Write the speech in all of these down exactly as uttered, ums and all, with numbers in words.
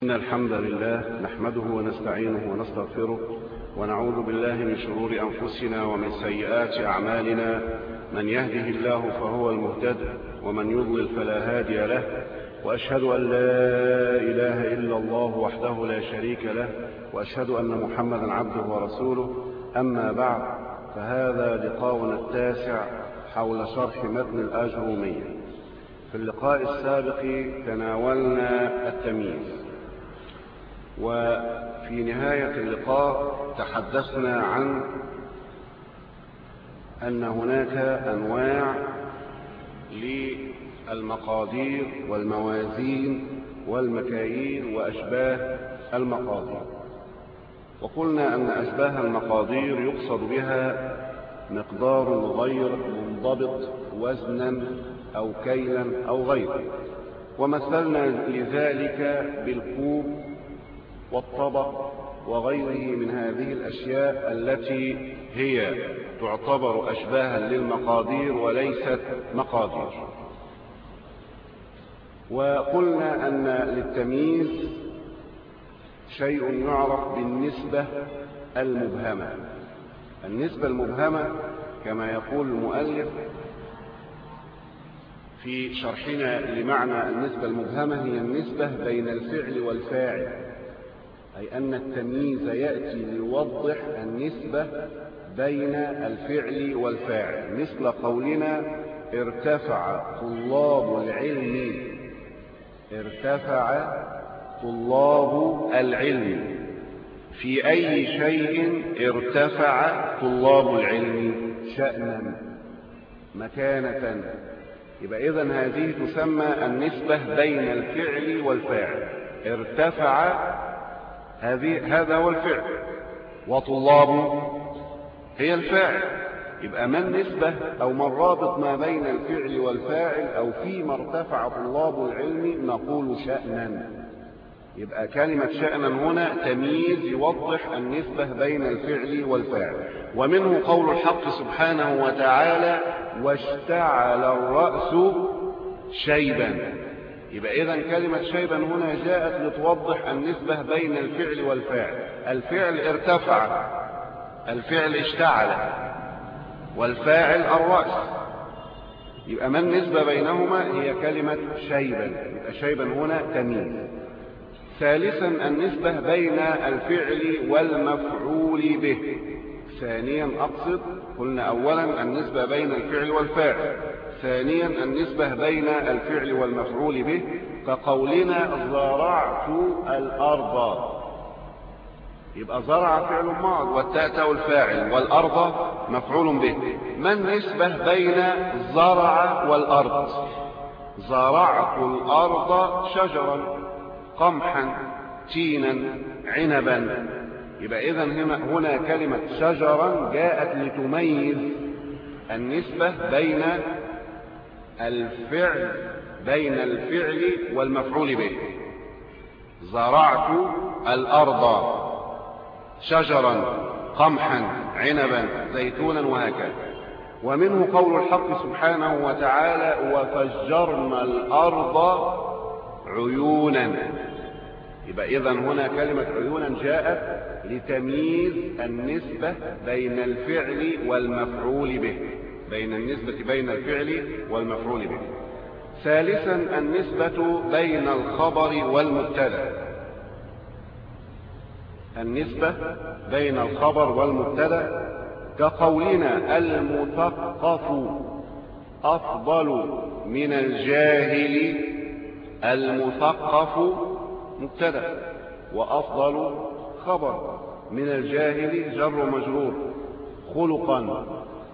إن الحمد لله نحمده ونستعينه ونستغفره ونعوذ بالله من شرور أنفسنا ومن سيئات أعمالنا. من يهده الله فهو المهتد ومن يضلل فلا هادي له، وأشهد أن لا إله إلا الله وحده لا شريك له، وأشهد أن محمدا عبده ورسوله. أما بعد، فهذا لقاؤنا التاسع حول شرح متن الآجرومية. في اللقاء السابق تناولنا التمييز، وفي نهاية اللقاء تحدثنا عن أن هناك أنواع للمقادير والموازين والمكاييل وأشباه المقادير، وقلنا أن أشباه المقادير يقصد بها مقدار غير منضبط وزنا أو كيلا أو غيره، ومثلنا لذلك بالكوب والطبق وغيره من هذه الأشياء التي هي تعتبر أشباها للمقادير وليست مقادير. وقلنا أن للتمييز شيء يعرف بالنسبة المبهمة. النسبة المبهمة كما يقول المؤلف في شرحنا لمعنى النسبة المبهمة هي النسبة بين الفعل والفاعل، أي أن التمييز يأتي ليوضح النسبة بين الفعل والفاعل، مثل قولنا ارتفع طلاب العلم. ارتفع طلاب العلم، في أي شيء ارتفع طلاب العلم؟ شأنا، مكانة. يبقى إذن هذه تسمى النسبة بين الفعل والفاعل. ارتفع هذه هذا هو الفعل، وطلاب هي الفاعل. يبقى ما النسبة أو ما الرابط ما بين الفعل والفاعل، أو فيما ارتفع طلاب العلم نقول شأنا. يبقى كلمة شأنا هنا تمييز يوضح النسبة بين الفعل والفاعل. ومنه قول الحق سبحانه وتعالى واشتعل الرأس شيبا. يبقى إذن كلمة شيبا هنا جاءت لتوضح النسبة بين الفعل والفاعل. الفعل ارتفع، الفعل اشتعل، والفاعل الرأس. يبقى ما النسبة بينهما؟ هي كلمة شيبا. يبقى شيبا هنا تمييز. ثالثا النسبة بين الفعل والمفعول به. ثانيا أقصد، قلنا أولا النسبة بين الفعل والفاعل، ثانيا النسبة بين الفعل والمفعول به، كقولنا زرعت الأرض. يبقى زرع فعل ماض والتاء الفاعل والأرض مفعول به. ما النسبة بين زرع والأرض؟ زرعت الأرض شجرا، قمحا، تينا، عنبا. يبقى إذن هنا, هنا كلمة شجرا جاءت لتميز النسبة بين الفعل بين الفعل والمفعول به. زرعت الأرض شجرا، قمحا، عنبا، زيتونا، وهكذا. ومنه قول الحق سبحانه وتعالى وفجرنا الأرض عيونا. يبقى إذن هنا كلمة عيونا جاءت لتمييز النسبة بين الفعل والمفعول به، بين النسبة بين الفعل والمفعول به. ثالثا النسبة بين الخبر والمبتدا. النسبة بين الخبر والمبتدا كقولنا المثقف أفضل من الجاهل. المثقف مبتدا وأفضل خبر، من الجاهل جر مجرور، خلقا،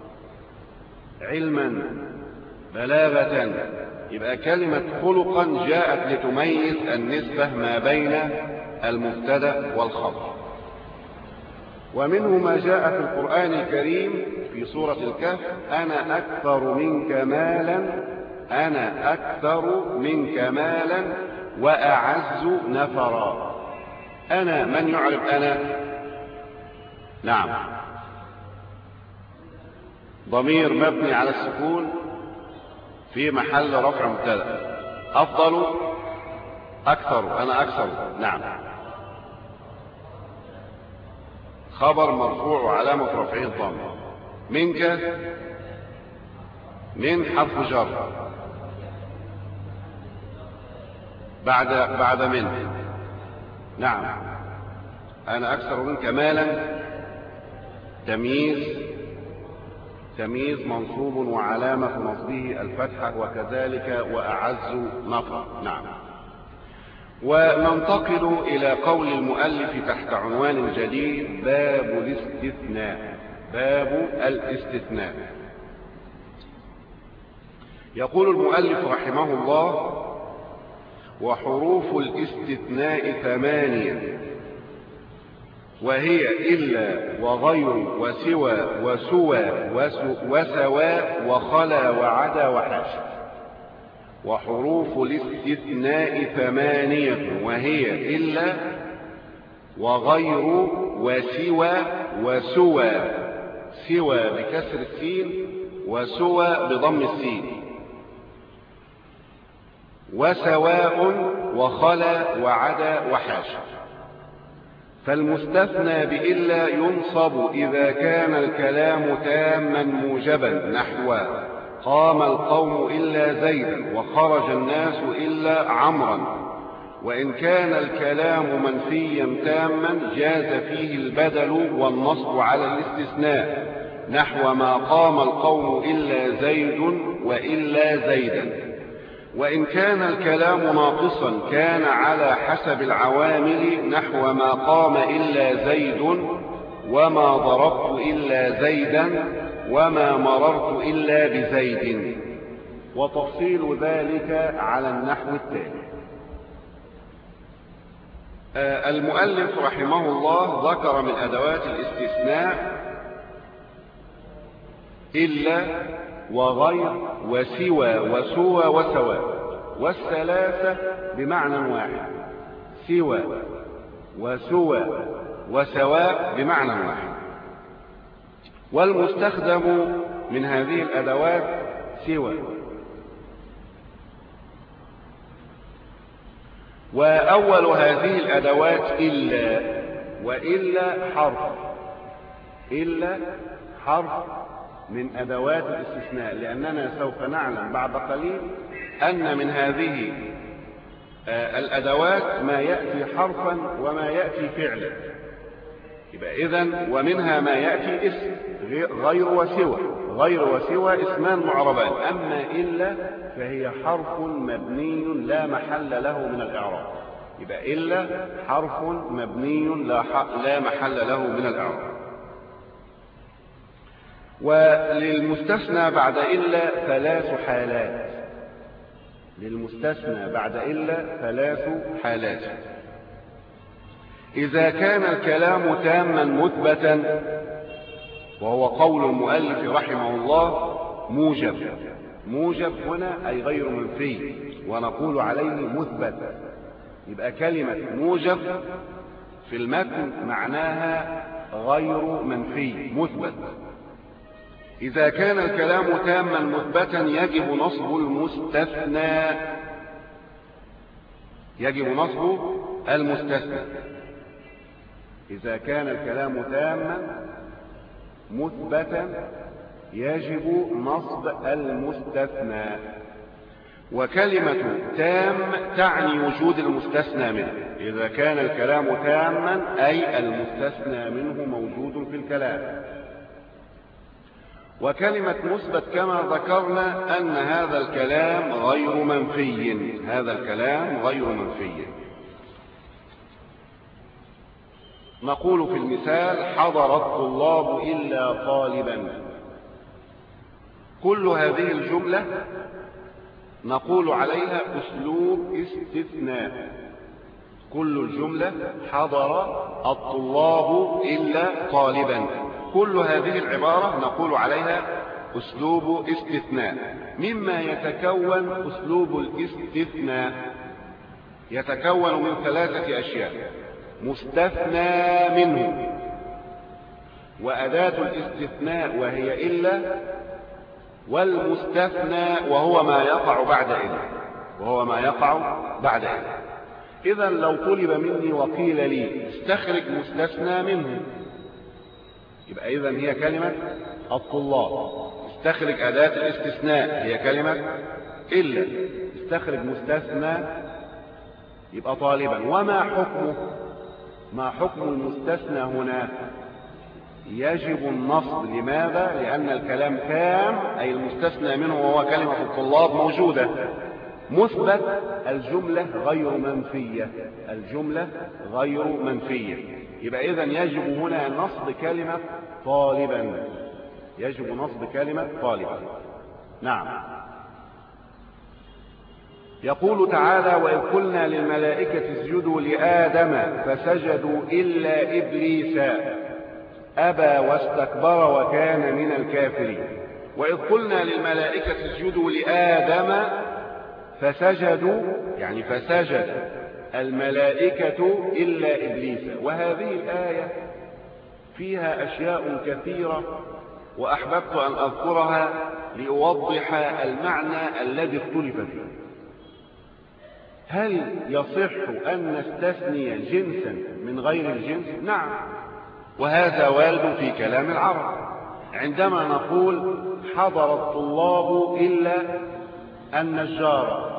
علما، بلاغة. يبقى كلمة خلقا جاءت لتميز النسبة ما بين المبتدا والخبر. ومنه ما جاء في القرآن الكريم في سورة الكهف أنا أكثر منك مالا، أنا أكثر منك مالا وأعز نفرا. أنا، من يعرف أنا؟ نعم، ضمير مبني على السكون في محل رفع مبتدا. أفضل أكثر، أنا أكثر. نعم. خبر مرفوع وعلامة رفعه الضم. منك، من حرف جر بعد بعد من. نعم. أنا أكثر منك مالا، تمييز، تمييز منصوب وعلامة نصبه الفتحة، وكذلك وأعز نفر. نعم. وننتقل إلى قول المؤلف تحت عنوان جديد: باب الاستثناء. باب الاستثناء. يقول المؤلف رحمه الله: وحروف الاستثناء ثمانية، وهي إلا وغير وسوى وسوى وسواء وخلا وعدا وحاشا. وحروف الاستثناء ثمانية، وهي إلا وغير وسوى وسوى، سوى بكسر السين وسوى بضم السين، وسواء وخلا وعدا وحاشا. فالمستثنى بإلا ينصب إذا كان الكلام تاما موجبا، نحو قام القوم إلا زيدا، وخرج الناس إلا عمرا. وإن كان الكلام منفيا تاما جاز فيه البدل والنصب على الاستثناء، نحو ما قام القوم إلا زيد وإلا زيدا. وإن كان الكلام ناقصا كان على حسب العوامل، نحو ما قام إلا زيد، وما ضربت إلا زيدا، وما مررت إلا بزيد. وتفصيل ذلك على النحو التالي. آه المؤلف رحمه الله ذكر من أدوات الاستثناء إلا وغير وسوى وسوى وسواء، والثلاثة بمعنى واحد، سوى وسوى وسواء بمعنى واحد. والمستخدم من هذه الأدوات سوى. وأول هذه الأدوات إلا، وإلا حرف، إلا حرف من أدوات الاستثناء، لأننا سوف نعلم بعد قليل أن من هذه الأدوات ما يأتي حرفا وما يأتي فعلا. يبقى إذن ومنها ما يأتي اسم غير وسوى. غير وسوى اسمان معربان، أما إلا فهي حرف مبني لا محل له من الإعراب. يبقى إلا حرف مبني لا محل له من الإعراب. وللمستثنى بعد إلا ثلاث حالات. للمستثنى بعد إلا ثلاث حالات. إذا كان الكلام تاما مثبتا، وهو قول المؤلف رحمه الله موجب. موجب هنا أي غير منفي، ونقول عليه مثبت. يبقى كلمة موجب في المتن معناها غير منفي، مثبت. إذا كان الكلام تاما مثبتا يجب نصب المستثنى، يجب نصب المستثنى. إذا كان الكلام تاما مثبتا يجب نصب المستثنى. وكلمة تام تعني وجود المستثنى منه. إذا كان الكلام تاما أي المستثنى منه موجود في الكلام. وكلمة مثبت كما ذكرنا أن هذا الكلام غير منفي، هذا الكلام غير منفي. نقول في المثال: حضر الطلاب إلا طالبا. كل هذه الجملة نقول عليها أسلوب استثناء. كل الجملة حضر الطلاب إلا طالبا، كل هذه العبارة نقول عليها أسلوب استثناء. مما يتكون أسلوب الاستثناء يتكون من ثلاثة أشياء: مستثنى منه، وأداة الاستثناء وهي إلا، والمستثنى وهو ما يقع بعد إلا، وهو ما يقع بعد إلا. إذا لو طلب مني وقيل لي استخرج مستثنى منه، يبقى إذا هي كلمة الطلاب. استخرج أداة الاستثناء هي كلمة إلا. استخرج مستثنى يبقى طالبا. وما حكمه؟ ما حكم المستثنى هنا؟ يجب النصب. لماذا؟ لأن الكلام تام، أي المستثنى منه وهو كلمة الطلاب موجودة. مثبت، الجملة غير منفية، الجملة غير منفية. يبقى إذن يجب هنا نصب كلمة طالبا، يجب نصب كلمة طالبا. نعم. يقول تعالى: وإذ قلنا للملائكة اسجدوا لآدم فسجدوا إلا إبليس أبى واستكبر وكان من الكافرين. وإذ قلنا للملائكة اسجدوا لآدم فسجدوا، يعني فسجد الملائكة إلا إبليس. وهذه الآية فيها أشياء كثيرة وأحببت أن أذكرها لأوضح المعنى الذي اختلف فيه. هل يصح أن نستثني جنسا من غير الجنس؟ نعم، وهذا وارد في كلام العرب. عندما نقول حضر الطلاب إلا النجار،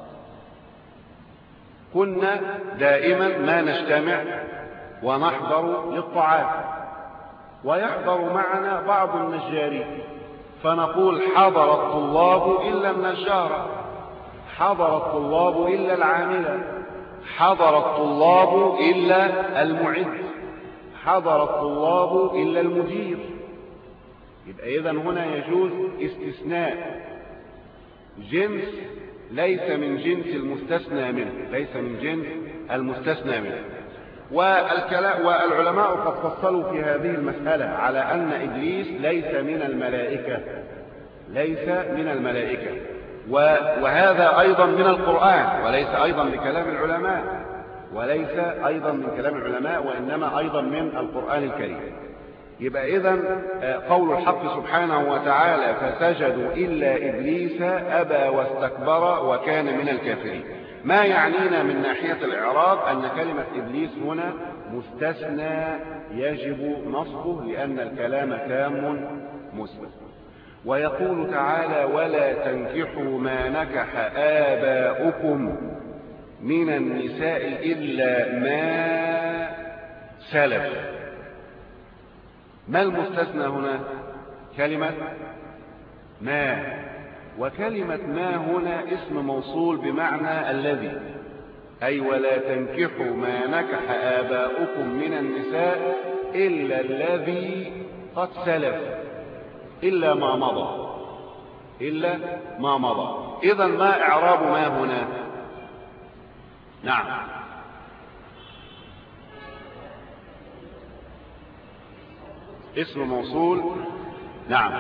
كنا دائما ما نجتمع ونحضر للطعام، ويحضر معنا بعض النجارين، فنقول حضر الطلاب إلا النجار، حضر الطلاب إلا العاملة، حضر الطلاب إلا المعد، حضر الطلاب إلا المدير. يبقى إذن هنا يجوز استثناء جنس ليس من جنس المستثنى منه، ليس من جنس المستثنى منه. والعلماء قد فصلوا في هذه المسألة على أن إبليس ليس من الملائكة، ليس من الملائكة، وهذا أيضا من القرآن، وليس أيضا بكلام العلماء، وليس أيضا من كلام العلماء، وإنما أيضا من القرآن الكريم. يبقى إذن قول الحق سبحانه وتعالى فسجدوا إلا إبليس أبى واستكبر وكان من الكافرين. ما يعنينا من ناحية الإعراب أن كلمة إبليس هنا مستثنى يجب نصبه، لأن الكلام تام مثبت. ويقول تعالى ولا تنكحوا ما نكح آباؤكم من النساء إلا ما سلف. ما المستثنى هنا؟ كلمة ما، وكلمة ما هنا اسم موصول بمعنى الذي، أي ولا تنكحوا ما نكح آباؤكم من النساء إلا الذي قد سلف، إلا ما مضى، إلا ما مضى. إذن ما إعراب ما هنا؟ نعم، اسم موصول، نعم،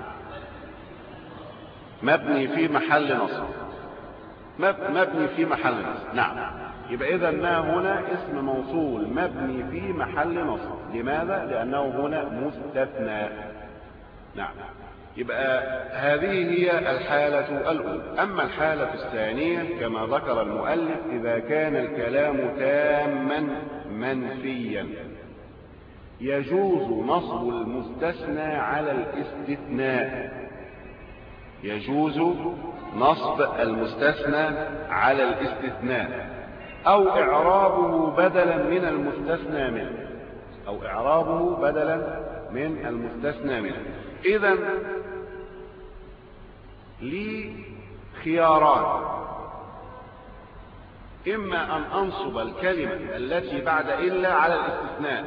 مبني في محل نصب، مبني في محل نصب. نعم، يبقى إذا ما هنا اسم موصول مبني في محل نصب. لماذا؟ لأنه هنا مستثنى. نعم، يبقى هذه هي الحالة الأولى. أما الحالة الثانية كما ذكر المؤلف إذا كان الكلام تاما منفيا يجوز نصب المستثنى على الاستثناء، يجوز نصب المستثنى على الاستثناء، أو إعرابه بدلا من المستثنى منه، أو إعرابه بدلا من المستثنى منه. إذن لي خياران: إما أن أنصب الكلمة التي بعد إلا على الاستثناء،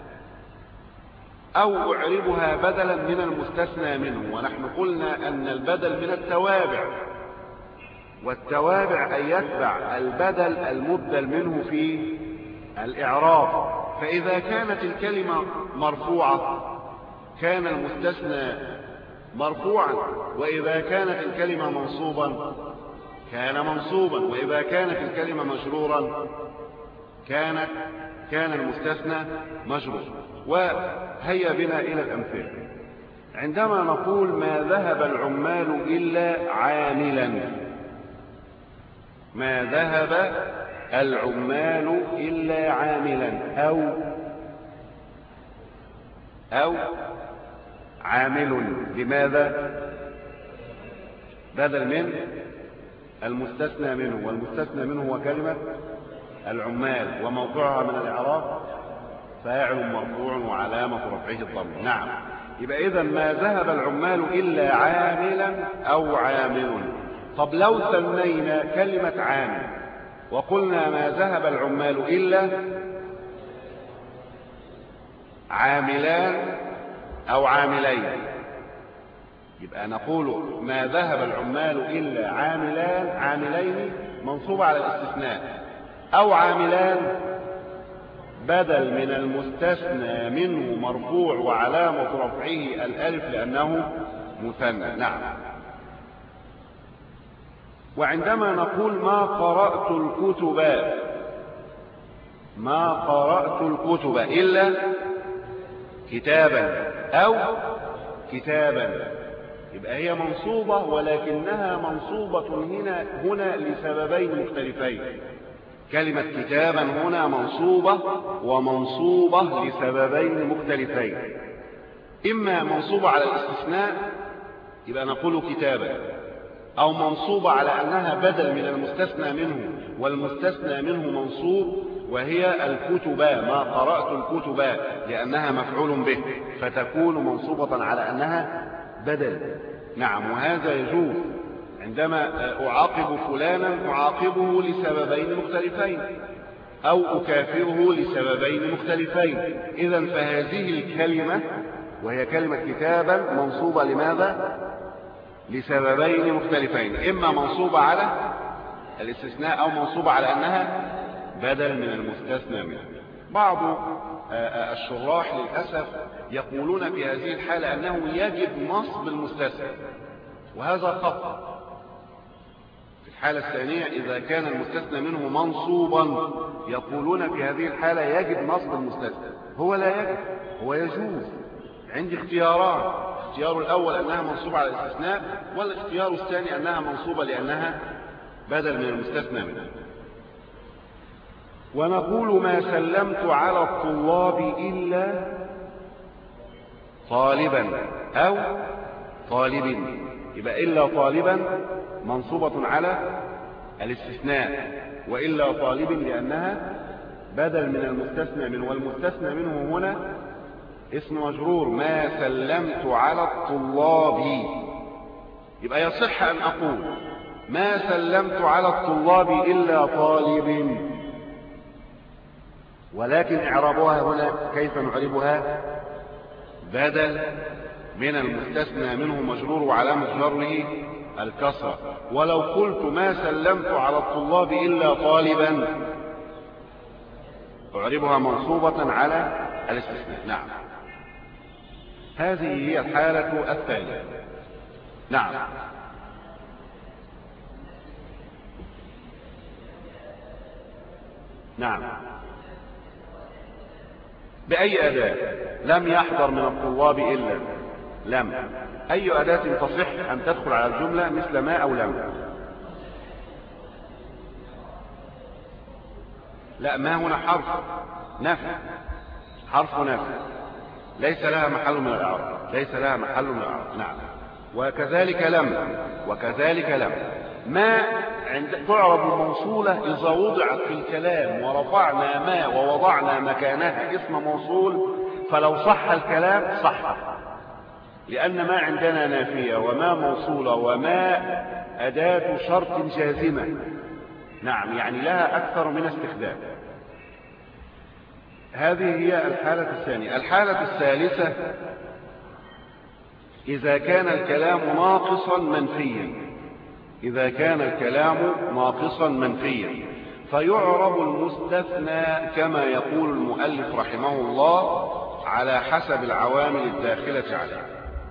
أو أعربها بدلا من المستثنى منه. ونحن قلنا أن البدل من التوابع، والتوابع أن يتبع البدل المبدل منه في الإعراب. فإذا كانت الكلمة مرفوعة كان المستثنى مرفوعا، وإذا كانت الكلمة منصوبا كان منصوبا، وإذا كانت الكلمة مجرورا كانت كان المستثنى مجرور. وهيا بنا إلى الأمثلة. عندما نقول ما ذهب العمال إلا عاملا، ما ذهب العمال إلا عاملا أو أو عامل. لماذا؟ بدل من المستثنى منه، والمستثنى منه هو كلمة العمال، وموضوعها من الإعراب فاعل مرفوع وعلامة رفعه الضم. نعم، يبقى إذا ما ذهب العمال إلا عاملا أو عامل. طب لو سمينا كلمة عامل وقلنا ما ذهب العمال إلا عاملان أو عاملين، يبقى نقول ما ذهب العمال إلا عاملان عاملين منصوب على الاستثناء، أو عاملان بدل من المستثنى منه مرفوع وعلامة رفعه الألف لأنه مثنى. نعم. وعندما نقول ما قرأت الكتب، ما قرأت الكتب إلا كتابا أو كتابا، يبقى هي منصوبة، ولكنها منصوبة هنا هنا لسببين مختلفين. كلمة كتابا هنا منصوبة ومنصوبة لسببين مختلفين، إما منصوبة على الاستثناء يبقى نقول كتابا، أو منصوبة على أنها بدل من المستثنى منه، والمستثنى منه منصوب وهي الكتبا، ما قرأت الكتبا لأنها مفعول به فتكون منصوبة على أنها بدل. نعم، وهذا يجوز عندما أعاقب فلانا أعاقبه لسببين مختلفين أو أكافئه لسببين مختلفين. إذن فهذه الكلمة وهي كلمة كتابا منصوبة لماذا؟ لسببين مختلفين، إما منصوبة على الاستثناء أو منصوبة على أنها بدل من المستثنى منه. بعض الشراح للأسف يقولون في هذه الحالة أنه يجب نصب المستثنى، وهذا خطأ. في الحالة الثانية إذا كان المستثنى منه منصوبا يقولون في هذه الحالة يجب نصب المستثنى. هو لا يجب، هو يجوز. عندي اختياران، الاختيار الأول أنها منصوبة على الاستثناء، والاختيار الثاني أنها منصوبة لأنها بدل من المستثنى منه. ونقول ما سلمت على الطلاب إلا طالبا أو طالب، يبقى إلا طالبا منصوبة على الاستثناء، وإلا طالب لأنها بدل من المستثنى منه، والمستثنى منه هنا اسم مجرور. ما سلمت على الطلاب، يبقى يصح أن أقول ما سلمت على الطلاب إلا طالب، ولكن إعرابها هنا كيف نعربها؟ بدل من المستثنى منه مجرور وعلامة جره الكسرة. ولو قلت ما سلمت على الطلاب إلا طالبا أعربها منصوبة على الاستثناء. نعم، هذه هي الحالة الثانية. نعم. نعم، بأي أداة؟ لم يحضر من الطلاب إلا لم. أي أداة تصح أن تدخل على الجملة مثل ما أو لم؟ لا، ما هنا حرف نفي، حرف نفي ليس لها محل من الإعراب، ليس لها محل من الإعراب. نعم. وكذلك لم، وكذلك لم. ما عند تعرب الموصولة إذا وضعت في الكلام ورفعنا ما ووضعنا مكانها اسم موصول، فلو صح الكلام صح، لأن ما عندنا نافية وما موصولة وما أداة شرط جازمة. نعم، يعني لها أكثر من استخدام. هذه هي الحالة الثانية. الحالة الثالثة إذا كان الكلام ناقصا منفيا، إذا كان الكلام ناقصا منفيا فيعرب المستثنى كما يقول المؤلف رحمه الله على حسب العوامل الداخلة عليه.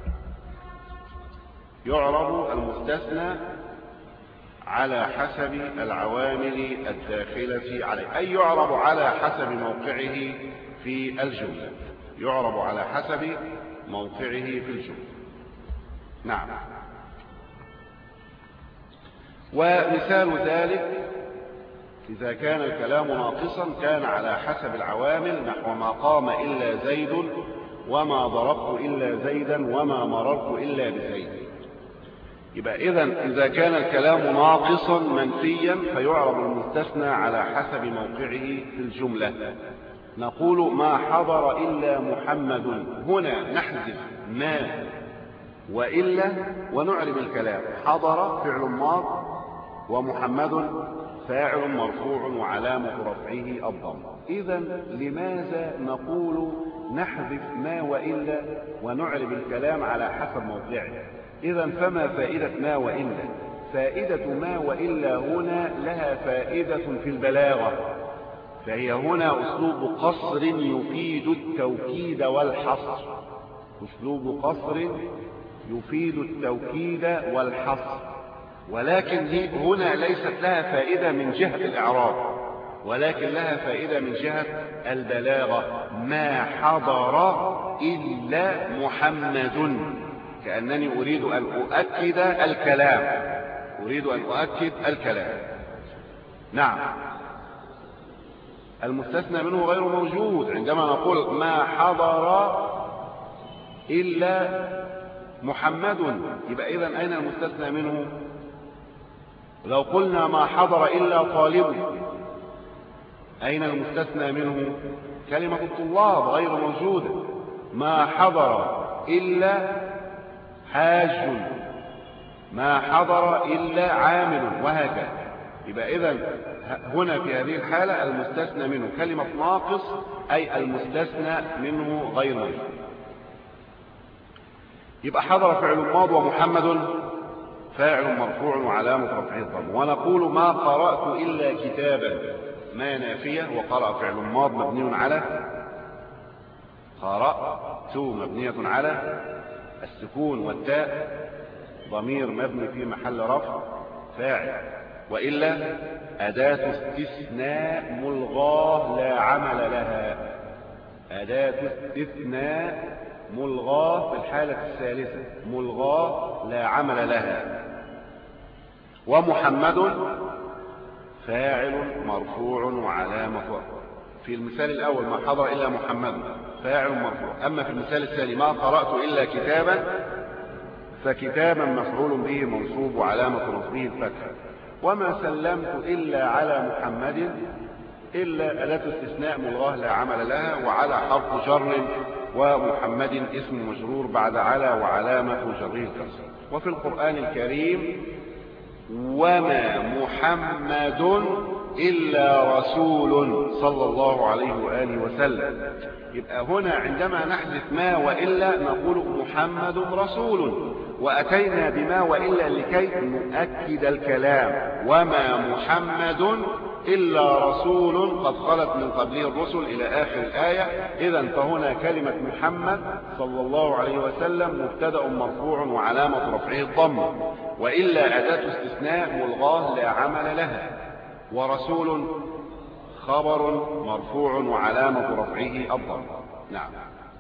يعرب المستثنى على حسب العوامل الداخلة عليه، أي يعرب على حسب موقعه في الجملة، يعرب على حسب موقعه في الجملة. نعم. ومثال ذلك إذا كان الكلام ناقصا كان على حسب العوامل، نحو ما قام إلا زيد، وما ضربت إلا زيدا، وما مررت إلا بزيد. يبقى إذن إذا كان الكلام ناقصا منفيا فيعرب المستثنى على حسب موقعه في الجملة. نقول ما حضر إلا محمد، هنا نحذف ما وإلا ونعرب الكلام. حضر فعل ماض، ومحمد فاعل مرفوع وعلامة رفعه الضم. إذن لماذا نقول نحذف ما وإلا ونعرب الكلام على حسب موقعه؟ إذن فما فائدة ما وإلا؟ فائدة ما وإلا هنا لها فائدة في البلاغة، فهي هنا أسلوب قصر يفيد التوكيد والحصر. أسلوب قصر يفيد التوكيد والحصر، ولكن هنا ليست لها فائدة من جهة الإعراب، ولكن لها فائدة من جهة البلاغة. ما حضر إلا محمد، كأنني أريد أن أؤكد الكلام، أريد أن أؤكد الكلام. نعم، المستثنى منه غير موجود. عندما نقول ما حضر إلا محمد، يبقى إذن أين المستثنى منه؟ لو قلنا ما حضر إلا طالب، أين المستثنى منه؟ كلمة الطلاب غير موجودة. ما حضر إلا حاج، ما حضر إلا عامل، وهكذا. يبقى إذن هنا في هذه الحالة المستثنى منه كلمة ناقص، أي المستثنى منه غير موجود. يبقى حضر فعل ماض، ومحمد فاعل مرفوع وعلامة رفعه الضم. ونقول ما قرأت إلا كتابا، ما نافية، وقرأ فعل ماض مبني على قرأت مبنية على السكون، والتاء ضمير مبني في محل رفع فاعل. وإلا أداة استثناء ملغاة لا عمل لها، أداة استثناء ملغاة في الحالة الثالثة، ملغاة لا عمل لها. ومحمد فاعل مرفوع وعلامة، في المثال الأول ما حضر إلا محمد فاعل مرفوع. أما في المثال الثاني ما قرأت إلا كتابا، فكتابا مفعول به منصوب وعلامة نصبه الفتحة. وما سلمت إلا على محمد، إلا أداة استثناء ملغاة لا عمل لها، وعلى حرف جر، ومحمد اسم مجرور بعد على وعلامة جره الكسر. وفي القرآن الكريم وما محمد إلا رسول صلى الله عليه وآله وسلم. يبقى هنا عندما نحذف ما وإلا نقول محمد رسول، وأتينا بما وإلا لكي نؤكد الكلام. وما محمد إلا رسول قد خلت من قبله الرسل إلى آخر الآية. إذن فهنا كلمة محمد صلى الله عليه وسلم مبتدأ مرفوع وعلامة رفعه الضم، وإلا أداة استثناء ملغاة لا عمل لها. ورسول خبر مرفوع وعلامة رفعه الضم. نعم.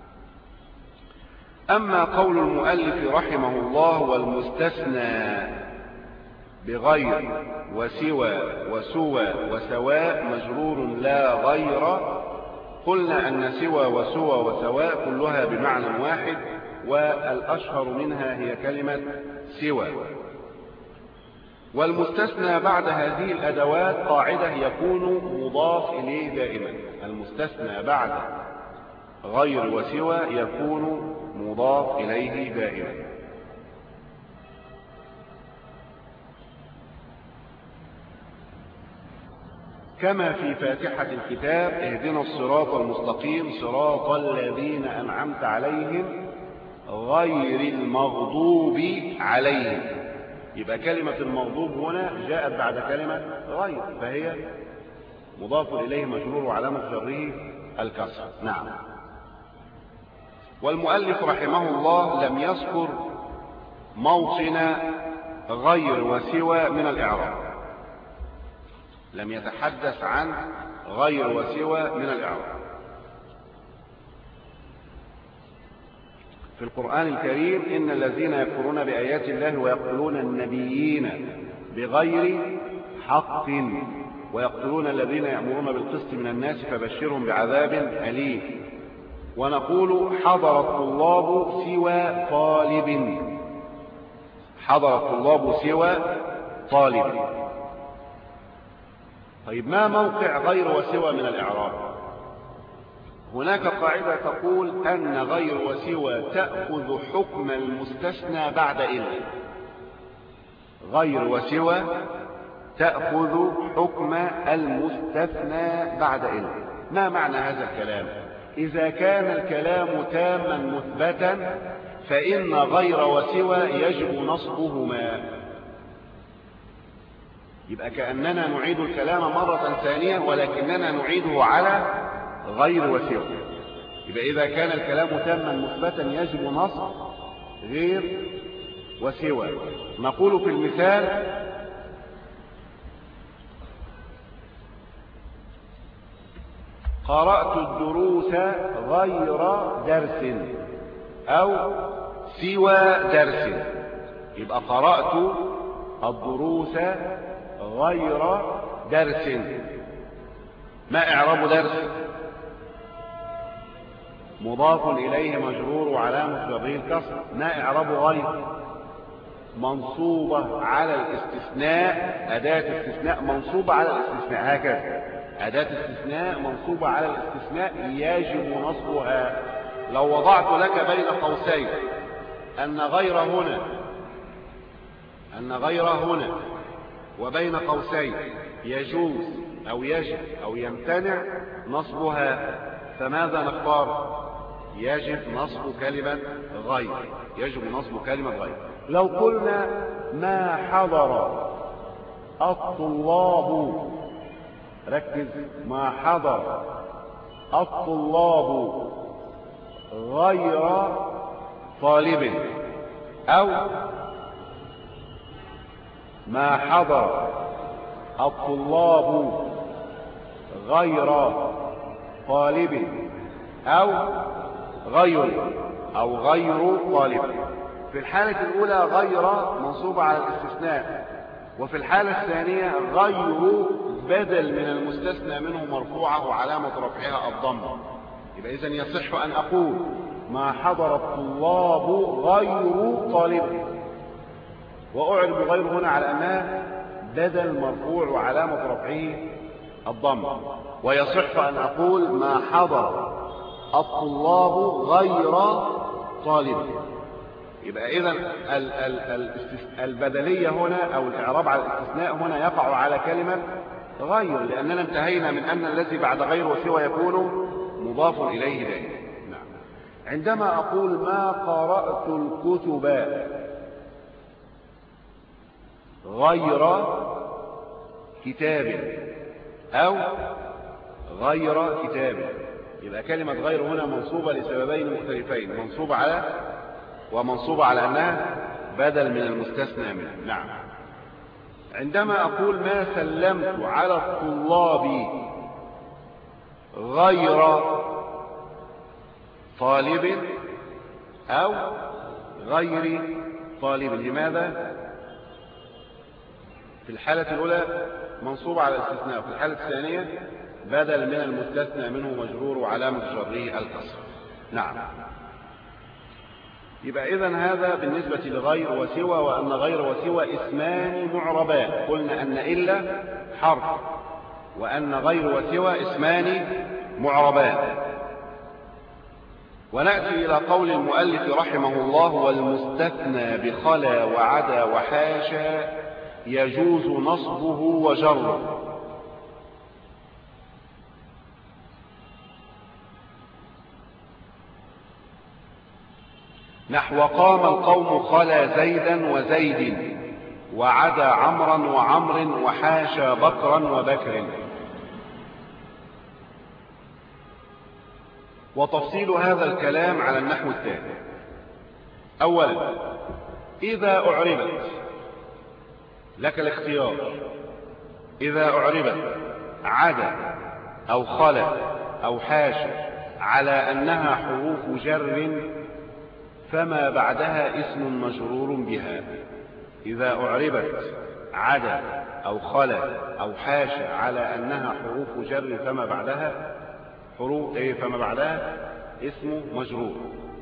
أما قول المؤلف رحمه الله والمستثنى بغير وسوى وسوى وسواء مجرور لا غير، قلنا أن سوى وسوى وسواء كلها بمعنى واحد، والأشهر منها هي كلمة سوى. والمستثنى بعد هذه الأدوات قاعدة يكون مضاف إليه دائما. المستثنى بعد غير وسوى يكون مضاف إليه دائما. كما في فاتحة الكتاب اهدنا الصراط المستقيم صراط الذين أنعمت عليهم غير المغضوب عليهم. يبقى كلمة المغضوب هنا جاءت بعد كلمة غير، فهي مضاف إليه مجرور وعلامة جره الكسر. نعم. والمؤلف رحمه الله لم يذكر موطن غير وسوى من الإعراب، لم يتحدث عن غير وسوى من الإعراب. في القرآن الكريم إن الذين يكفرون بآيات الله ويقتلون النبيين بغير حق ويقتلون الذين يأمرون بالقسط من الناس فبشرهم بعذاب أليم. ونقول حضر الطلاب سوى طالب، حضر الطلاب سوى طالب. طيب ما موقع غير وسوى من الإعراب؟ هناك قاعدة تقول أن غير وسوى تأخذ حكم المستثنى بعد إلا. غير وسوى تأخذ حكم المستثنى بعد إلا. ما معنى هذا الكلام؟ إذا كان الكلام تاما مثبتا فإن غير وسوى يجب نصبهما. يبقى كأننا نعيد الكلام مرة ثانية ولكننا نعيده على غير وسوى. يبقى إذا كان الكلام تاما مثبتا يجب نصب غير وسوى. نقول في المثال قرأت الدروس غير درس أو سوى درس. يبقى قرأت الدروس غير درس. ما إعراب درس؟ مضاف إليه مجرور وعلامة جره الكسر. ما إعراب غير؟ منصوبة على الاستثناء، أداة استثناء منصوبة على الاستثناء. هكذا أداة استثناء منصوبة على الاستثناء يجب نصبها. لو وضعت لك بين قوسين أن غير هنا أن غير هنا وبين قوسين يجوز أو يجب أو يمتنع نصبها، فماذا نختار؟ يجب نصب كلمة غير. يجب نصب كلمة غير. لو قلنا ما حضر الطلاب، ركز، ما حضر الطلاب غير طالب، أو ما حضر الطلاب غير طالب، أو غير أو غير طالب. في الحالة الأولى غير منصوبة على الاستثناء، وفي الحالة الثانية غير بدل من المستثنى منه مرفوعة وعلامة رفعها الضمة. يبقى إذن يصح أن أقول ما حضر الطلاب غير طالب، وأعرب غير هنا على أنها بدل مرفوع وعلامة رفعه الضمة. ويصح أن أقول ما حضر الطلاب غير طالب. يبقى إذن البدلية هنا أو الإعراب على الاستثناء هنا يقع على كلمة غير، لأننا انتهينا من أن الذي بعد غير وسوى يكون مضاف إليه دائما. نعم. عندما أقول ما قرأت الكتب غير كتاب أو غير كتاب، يبقى كلمة غير هنا منصوبة لسببين مختلفين، منصوبة على ومنصوبة على أنها بدل من المستثنى منه. نعم. عندما أقول ما سلمت على الطلاب غير طالب أو غير طالب، لماذا؟ في الحالة الأولى منصوبة على الاستثناء، وفي الحالة الثانية بدل من المستثنى منه مجرور وعلامة جره الكسر. نعم. يبقى إذن هذا بالنسبة لغير وسوى، وأن غير وسوى اسمان معربان. قلنا أن إلا حرف، وأن غير وسوى اسمان معربان. ونأتي إلى قول المؤلف رحمه الله: والمستثنى بخلا وعدا وحاشا يجوز نصبه وجره. نحو قام القوم خلا زيدا وزيد وعدا عمرا وعمر وحاشا بكرا وبكر. وتفصيل هذا الكلام على النحو التالي: أولا، إذا أعربت لك الاختيار، إذا أعربت عدا أو خلا أو حاشا على أنها حروف جر فما بعدها اسم مجرور بها. إذا أعربت عدا أو خلا أو حاشا على أنها حروف جر فما بعدها حروف إيه فما بعدها اسم مجرور.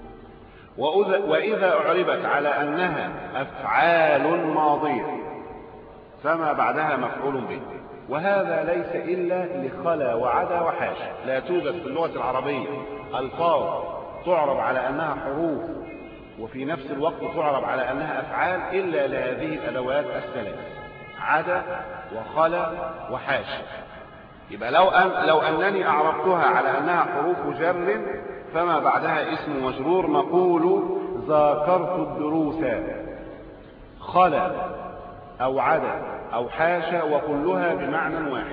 وإذا أعربت على أنها أفعال ماضية فما بعدها مفعول به. وهذا ليس إلا لخلا وعدا وحاشا. لا توجد في اللغة العربية ألفاظ تعرب على أنها حروف وفي نفس الوقت تعرب على أنها أفعال إلا لهذه الأدوات الثلاث: عدا وخلا وحاشا. يبقى لو أن لو أنني أعربتها على أنها حروف جر فما بعدها اسم مجرور، نقول ذاكرت الدروس خلا أو عدا أو حاشا وكلها بمعنى واحد.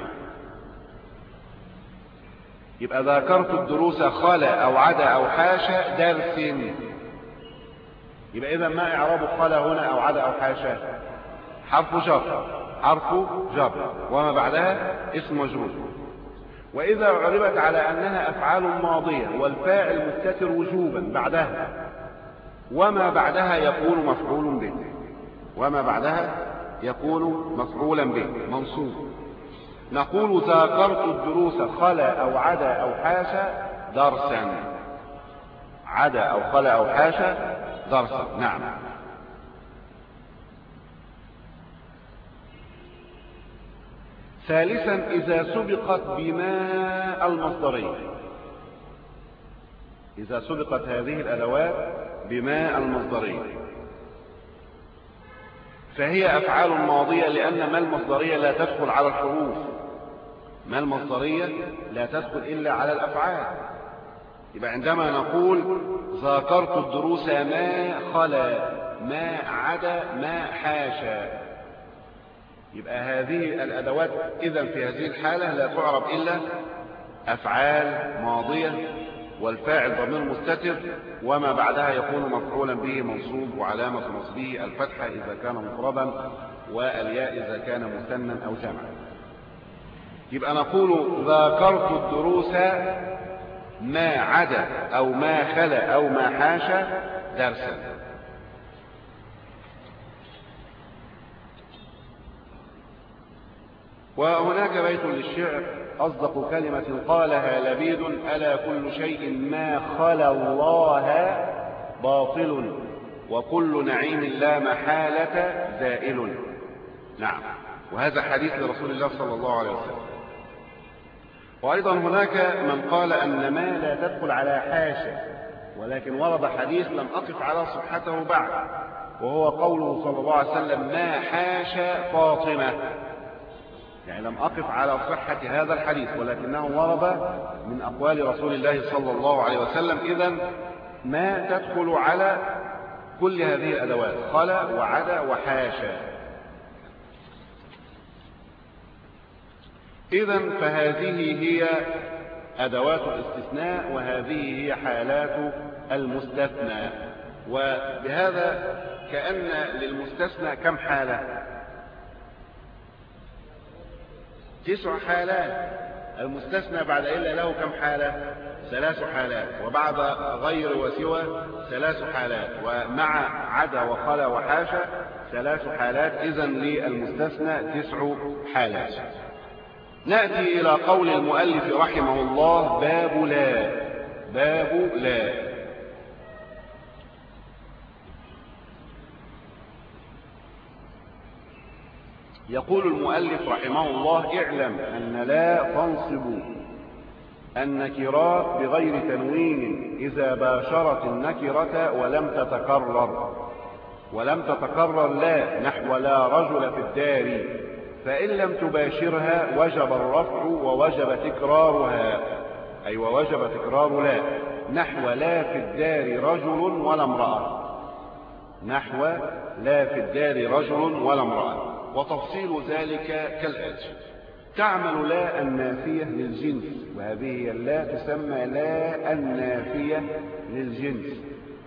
يبقى ذاكرت الدروس خلا أو عدا أو حاشا درس. يبقى إذا ما إعراب خلا هنا أو عدا أو حاشا؟ حرف جر حرف جر وما بعدها اسم مجرور. وإذا عربت على أنها أفعال ماضية والفاعل مستتر وجوبا بعدها وما بعدها يكون مفعول به وما بعدها يكون مفعولا به منصوب، نقول ذاكرت الدروس خلا أو عدا أو حاشا درسا. عدا أو خلا أو حاشا درسا. نعم. ثالثا إذا سبقت بما المصدرية. إذا سبقت هذه الأدوات بما المصدرية فهي أفعال ماضية، لأن ما المصدرية لا تدخل على الحروف. ما المصدرية لا تدخل إلا على الأفعال. يبقى عندما نقول ذاكرت الدروس ما خلا ما عدا ما حاشا، يبقى هذه الأدوات إذن في هذه الحالة لا تعرب إلا أفعال ماضية والفاعل ضمير مستتر وما بعدها يكون مفعولا به منصوب وعلامة نصبه الفتحة إذا كان مفردا والياء إذا كان مثنى أو جمعا. يبقى نقول ذاكرت الدروس ما عدا أو ما خلا أو ما حاشا درسا. وهناك بيت للشعر: أصدق كلمة قالها لبيد ألا كل شيء ما خلا الله باطل وكل نعيم لا محالة زائل. نعم، وهذا حديث لرسول الله صلى الله عليه وسلم. وأيضا هناك من قال أن ما لا تدخل على حاشا، ولكن ورد حديث لم أقف على صحته بعد، وهو قوله صلى الله عليه وسلم: ما حاشا فاطمة. يعني لم أقف على صحة هذا الحديث، ولكنه ورد من أقوال رسول الله صلى الله عليه وسلم. إذن ما تدخل على كل هذه الأدوات: خلا وعدا وحاشا. إذن فهذه هي أدوات الاستثناء وهذه هي حالات المستثنى. وبهذا كأن للمستثنى كم حالة؟ تسع حالات. المستثنى بعد إلا له كم حالة؟ ثلاث حالات، وبعد غير وسوى ثلاث حالات، ومع عدا وخلا وحاشا ثلاث حالات. إذن للمستثنى تسع حالات. نأتي إلى قول المؤلف رحمه الله: باب لا. باب لا. يقول المؤلف رحمه الله: اعلم أن لا تنصب النكرات بغير تنوين إذا باشرت النكرة ولم تتكرر. ولم تتكرر لا نحو لا رجل في الدار، فإن لم تباشرها وجب الرفع ووجب تكرارها، أي ووجب تكرار لا، نحو لا في الدار رجل ولا امرأة. نحو لا في الدار رجل ولا امرأة. وتفصيل ذلك كالآتي: تعمل لا النافية للجنس، وهذه اللا تسمى لا النافية للجنس.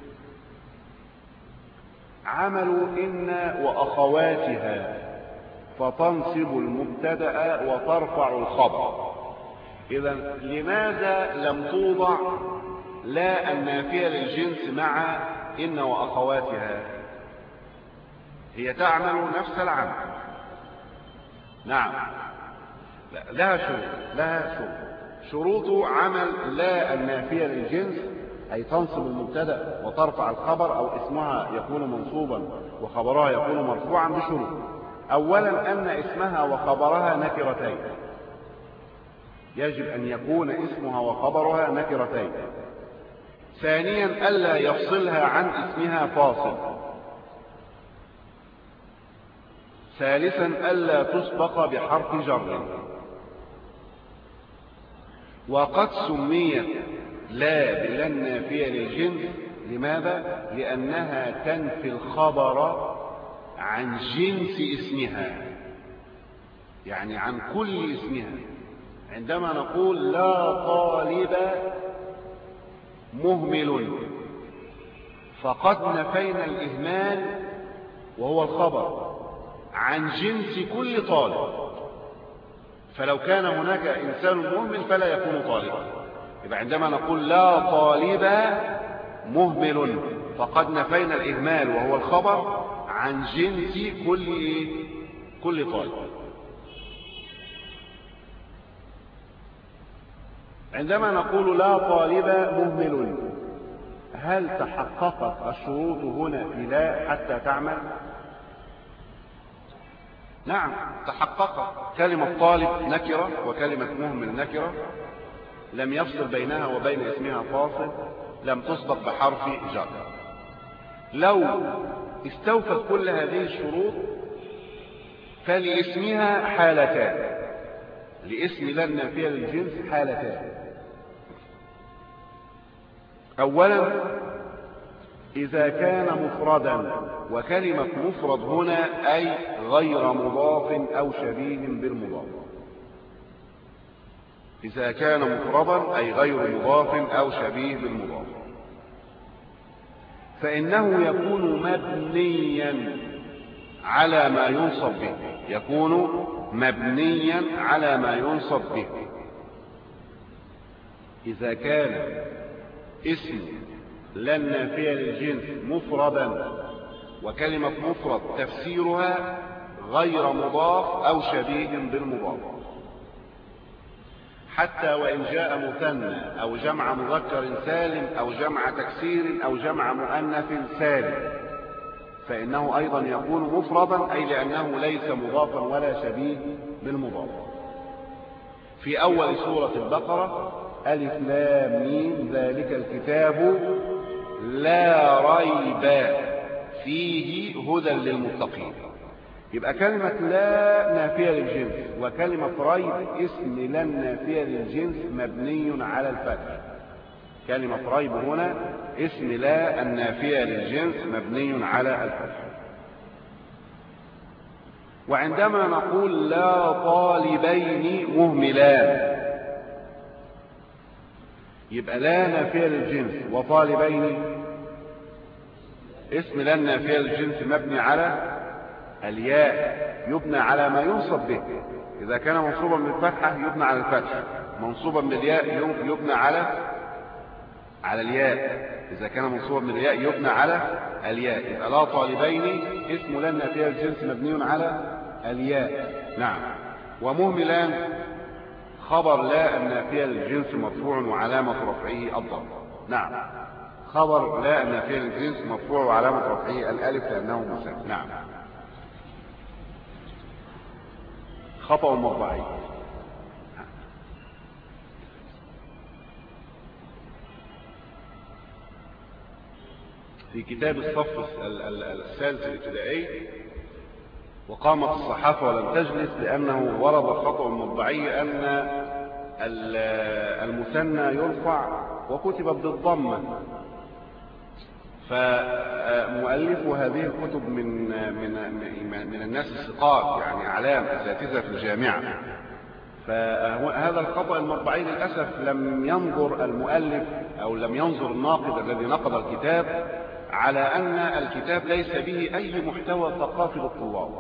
عمل إن وأخواتها فتنصب المبتدأ وترفع الخبر. إذن لماذا لم توضع لا النافية للجنس مع إن وأخواتها؟ هي تعمل نفس العمل، نعم، لها شروط، لها شروط. شروط عمل لا النافية للجنس، أي تنصب المبتدأ وترفع الخبر، أو اسمها يكون منصوبا وخبرها يكون مرفوعا بشروط. أولا أن اسمها وخبرها نكرتين، يجب أن يكون اسمها وخبرها نكرتين. ثانيا ألا يفصلها عن اسمها فاصل. ثالثا ألا تسبق بحرف جر. وقد سميت لا بلا النافية للجنس، لماذا؟ لأنها تنفي الخبر عن جنس اسمها، يعني عن كل اسمها. عندما نقول لا طالب مهمل، فقد نفينا الإهمال وهو الخبر عن جنس كل طالب، فلو كان هناك إنسان مهمل فلا يكون طالبا. يبقى عندما نقول لا طالب مهمل فقد نفينا الإهمال وهو الخبر عن جنس كل كل طالب. عندما نقول لا طالب مهمل، هل تحققت الشروط هنا في لا حتى تعمل؟ نعم تحققت. كلمة طالب نكرة وكلمة مهمل نكرة، لم يفصل بينها وبين اسمها فاصل، لم تسبق بحرف جر. لو استوفت كل هذه الشروط فلاسمها حالتان، لاسم لا النافية للجنس حالتان. أولا إذا كان مفردا، وكلمة مفرد هنا أي غير مضاف أو شبيه بالمضاف. إذا كان مفردا أي غير مضاف أو شبيه بالمضاف، فإنه يكون مبنيا على ما ينصب به، يكون مبنيا على ما ينصب به. إذا كان اسم لا النافية للجنس مفردا، وكلمة مفرد تفسيرها غير مضاف أو شبيه بالمضاف، حتى وإن جاء مثنى أو جمع مذكر سالم أو جمع تكسير أو جمع مؤنث سالم، فإنه أيضا يكون مفردا، أي لأنه ليس مضافا ولا شبيه بالمضاف. في أول سورة البقرة ألف لام ميم ذلك الكتاب لا ريب فيه هدى للمتقين. يبقى كلمة لا نافية للجنس وكلمة ريب اسم لا النافية للجنس مبني على الفتح. كلمة ريب هنا اسم لا النافية للجنس مبني على الفتح. وعندما نقول لا طالبين مهملان، يبقى لا نافية للجنس وطالبين اسم لا النافية للجنس مبني على الياء، يبنى على ما ينصب به. إذا كان منصوبا بالفتحة يبنى على الفتح، منصوبا بالياء يبنى على على الياء. إذا كان منصوبا بالياء يبنى على الياء. يبقى لا طالبين اسم لا النافية للجنس مبني على الياء. نعم. ومهملان خبر لا النافية للجنس مرفوع وعلامة رفعه الضم. نعم، خبر لا النافية للجنس مرفوع وعلامة رفعه الألف لأنه مثنى. نعم. خطأ مطبعي. في كتاب الصف الثالث الابتدائي وقامت الصحافة ولم تجلس لأنه ورد خطأ مطبعي أن المثنى يرفع وكتبت بالضمة، فمؤلف هذه الكتب من من من الناس الثقات، يعني أعلام أساتذة في الجامعة. فهذا الخطأ المطبعي للأسف لم ينظر المؤلف أو لم ينظر الناقد الذي نقد الكتاب على أن الكتاب ليس به أي محتوى ثقافي للطلاب.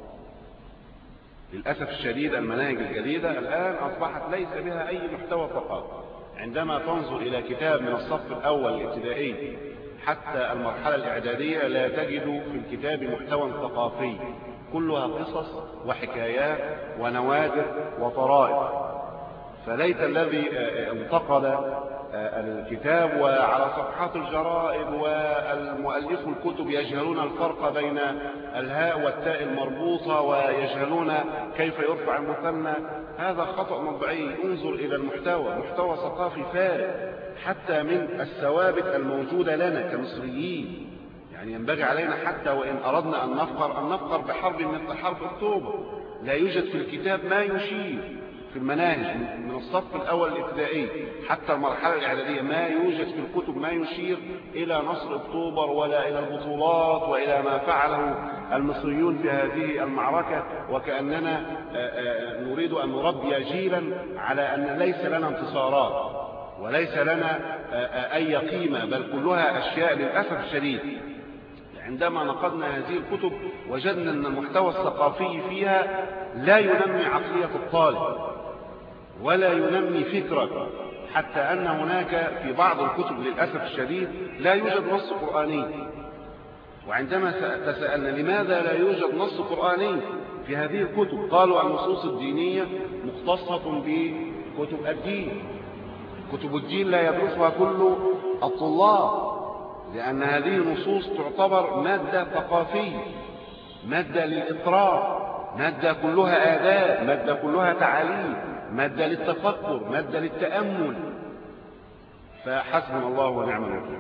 للأسف الشديد المناهج الجديدة الآن أصبحت ليس بها أي محتوى ثقافي. عندما تنظر إلى كتاب من الصف الأول الابتدائي حتى المرحلة الإعدادية لا تجد في الكتاب محتوى ثقافي، كلها قصص وحكايات ونوادر وطرائف. فليت الذي انتقد الكتاب وعلى صفحات الجرائد والمؤلف الكتب يجهلون الفرق بين الهاء والتاء المربوطة ويجهلون كيف يرفع المثنى. هذا خطأ مطبعي. انظر إلى المحتوى، محتوى ثقافي فارغ حتى من الثوابت الموجودة لنا كمصريين. يعني ينبغي علينا حتى وإن أردنا أن نفقر أن نفقر بحرب من حرب أكتوبر. لا يوجد في الكتاب ما يشير في المناهج من الصف الأول الابتدائي حتى المرحلة الإعدادية، ما يوجد في الكتب ما يشير إلى نصر أكتوبر ولا إلى البطولات وإلى ما فعله المصريون في هذه المعركة، وكأننا نريد أن نربي جيلا على أن ليس لنا انتصارات وليس لنا أي قيمة، بل كلها أشياء للأسف الشديد. عندما نقدنا هذه الكتب وجدنا أن المحتوى الثقافي فيها لا ينمي عقلية الطالب ولا ينمي فكرة، حتى أن هناك في بعض الكتب للأسف الشديد لا يوجد نص قرآني. وعندما تسألنا لماذا لا يوجد نص قرآني في هذه الكتب، قالوا النصوص الدينية مختصة بكتب الدين. كتب الدين لا يدرسها كل الطلاب، لأن هذه النصوص تعتبر مادة ثقافية، مادة للإقرار، مادة كلها آداب، مادة كلها تعاليم، مادة للتفكر، مادة للتأمل. فحسبنا الله ونعم الوكيل.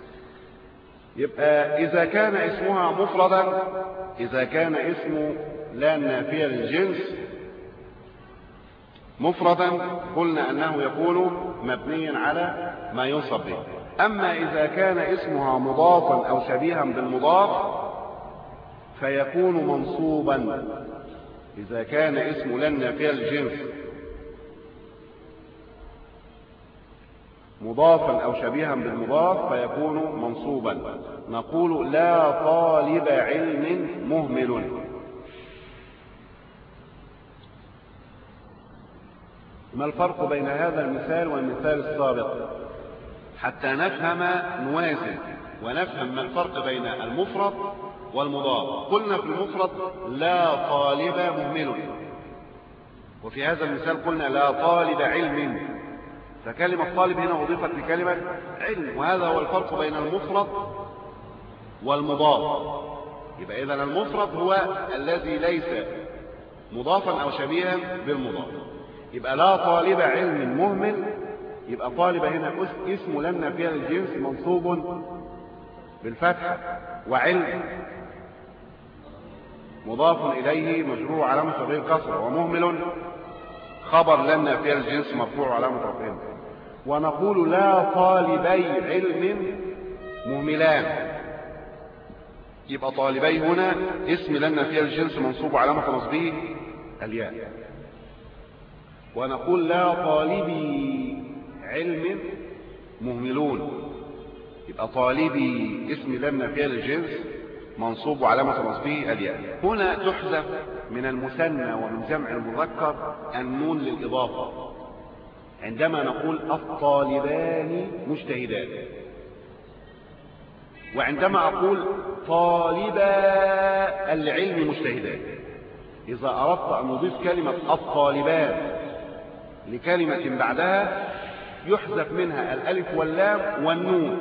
يبقى إذا كان اسمها مفردا، إذا كان اسمه لا نافية للجنس مفردا، قلنا أنه يكون مبنيا على ما ينصب به. أما إذا كان اسمها مضافا أو شبيها بالمضاف فيكون منصوبا. إذا كان اسم لا نافية للجنس مضافا أو شبيها بالمضاف فيكون منصوبا. نقول لا طالب علم مهمل. ما الفرق بين هذا المثال والمثال السابق؟ حتى نفهم نوازن ونفهم ما الفرق بين المفرد والمضاف. قلنا في المفرد لا طالب مهمل، وفي هذا المثال قلنا لا طالب علم، فكلمة طالب هنا أضيفت لكلمة علم، وهذا هو الفرق بين المفرد والمضاف. يبقى إذن المفرد هو الذي ليس مضافا أو شبيها بالمضاف. يبقى لا طالب علم مهمل، يبقى طالب هنا اسم لا نافية للجنس منصوب بالفتح، وعلم مضاف إليه مجرور علامة تغيير كسر، ومهمل خبر لا نافية للجنس مرفوع علامة رفعه. ونقول لا طالبي علم مهملان، يبقى طالبي هنا اسم لا نافية للجنس منصوب علامة نصبه الياء. ونقول لا طالبي علم مهملون، يبقى طالبي اسم لا نافية للجنس منصوب وعلامة نصبه الياء. هنا تحذف من المثنى ومن جمع المذكر النون للإضافة. عندما نقول الطالبان مجتهدان، وعندما أقول طالبا العلم مجتهدان، إذا أردت أن نضيف كلمة الطالبان لكلمة بعدها يحذف منها الألف واللام والنون.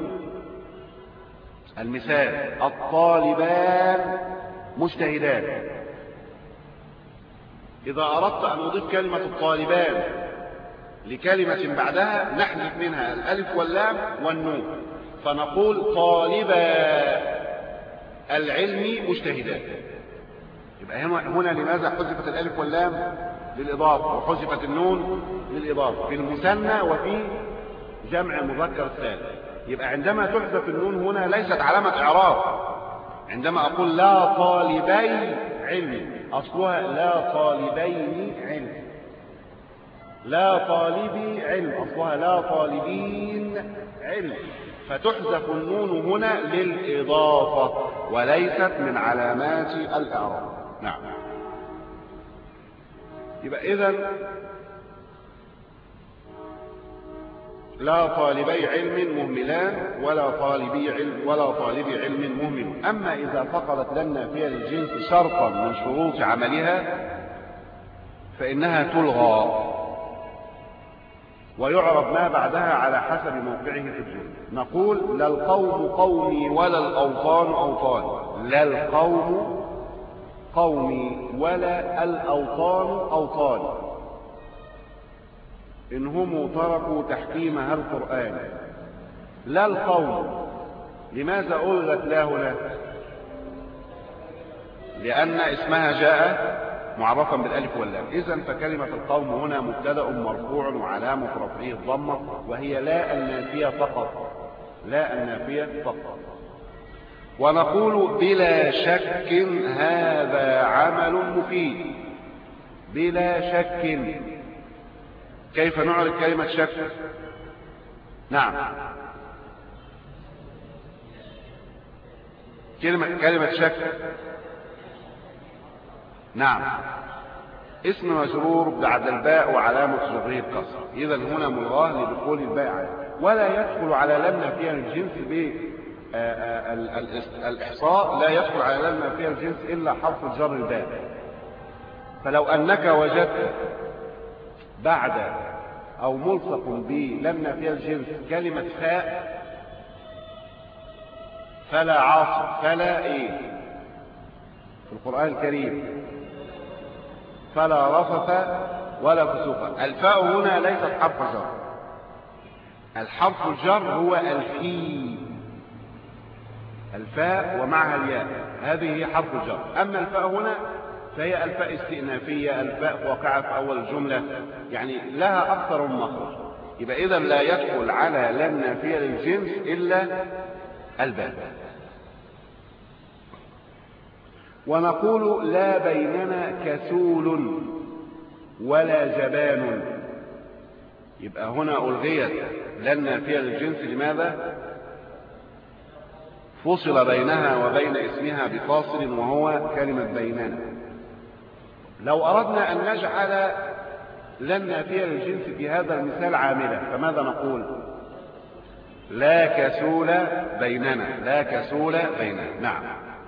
المثال الطالبان مجتهدان. إذا أردت أن نضيف كلمة الطالبان لكلمة بعدها نحذف منها الألف واللام والنون، فنقول طالبا العلم مجتهدان. يبقى هنا لماذا حذفت الألف واللام؟ للإضافة، وحذفت النون للإضافة في المثنى وفي جمع المذكر الثالث. يبقى عندما تحذف النون هنا ليست علامة إعراب. عندما أقول لا طالبي علم أصلها لا طالبين علم، لا طالبي علم أصلها لا طالبين علم، فتحذف النون هنا للإضافة وليست من علامات الإعراب. نعم. يبقى إذن لا طالبي علم مهملان ولا طالبي علم ولا طالبي علم مهمل. أما إذا فقدت لن النافية للجنس شرطا من شروط عملها فإنها تلغى ويعرب ما بعدها على حسب موقعه في الجملة. نقول لا القوم قومي ولا الأوطان أوطاني. لا القوم قومي ولا الأوطان أوطاني إن هم تركوا تحكيمها القرآن. لا القوم، لماذا ألغت لا هنا؟ لأن اسمها جاء معرفا بالالف واللام. إذن فكلمة القوم هنا مبتدأ مرفوع وعلامة رفعه الضمة، وهي لا النافية فقط. لا النافية فقط. ونقول بلا شك هذا عمل مفيد. بلا شك. كيف نعرف كلمة شك؟ نعم، كلمة كلمة شك. نعم، اسم مجرور بعد الباء وعلامة جره الكسر. إذا هنا ملغاه لدخول الباء عليه. ولا يدخل على لم فيها الجنس بالإحصاء، لا يدخل على لم فيها الجنس إلا حرف الجر الباء. فلو أنك وجدت بعد أو ملصق بلم فيها الجنس كلمة فاء فلا عاصم، فلا إيه في القرآن الكريم، فلا رفث ولا فسوق. الفاء هنا ليست حرف جر. الحرف الجر هو الفي، الفاء ومعها الياء، هذه هي حرف الجر. أما الفاء هنا فهي الفاء استئنافية، الفاء واقعة في أول الجملة، يعني لها أكثر من مخرج. يبقى إذا لا يدخل على لم نافية للجنس إلا الباء. ونقول لا بيننا كسول ولا جبان. يبقى هنا ألغيت لن نافية للجنس. لماذا؟ فصل بينها وبين اسمها بفاصل وهو كلمة بيننا. لو أردنا أن نجعل لن نافية للجنس في هذا المثال عاملة فماذا نقول؟ لا كسول بيننا. لا كسول بيننا. نعم.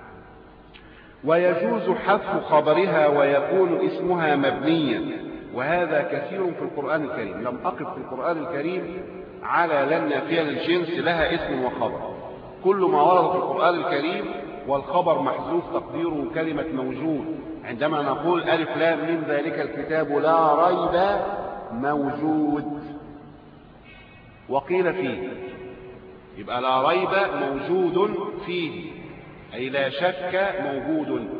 ويجوز حذف خبرها ويكون اسمها مبنيا، وهذا كثير في القرآن الكريم. لم أقف في القرآن الكريم على لن نافية للجنس لها اسم وخبر. كل ما ورد في القرآن الكريم والخبر محذوف تقديره كلمة موجود. عندما نقول ألف لام من ذلك الكتاب لا ريب موجود، وقيل فيه، يبقى لا ريب موجود فيه، أي لا شك موجود.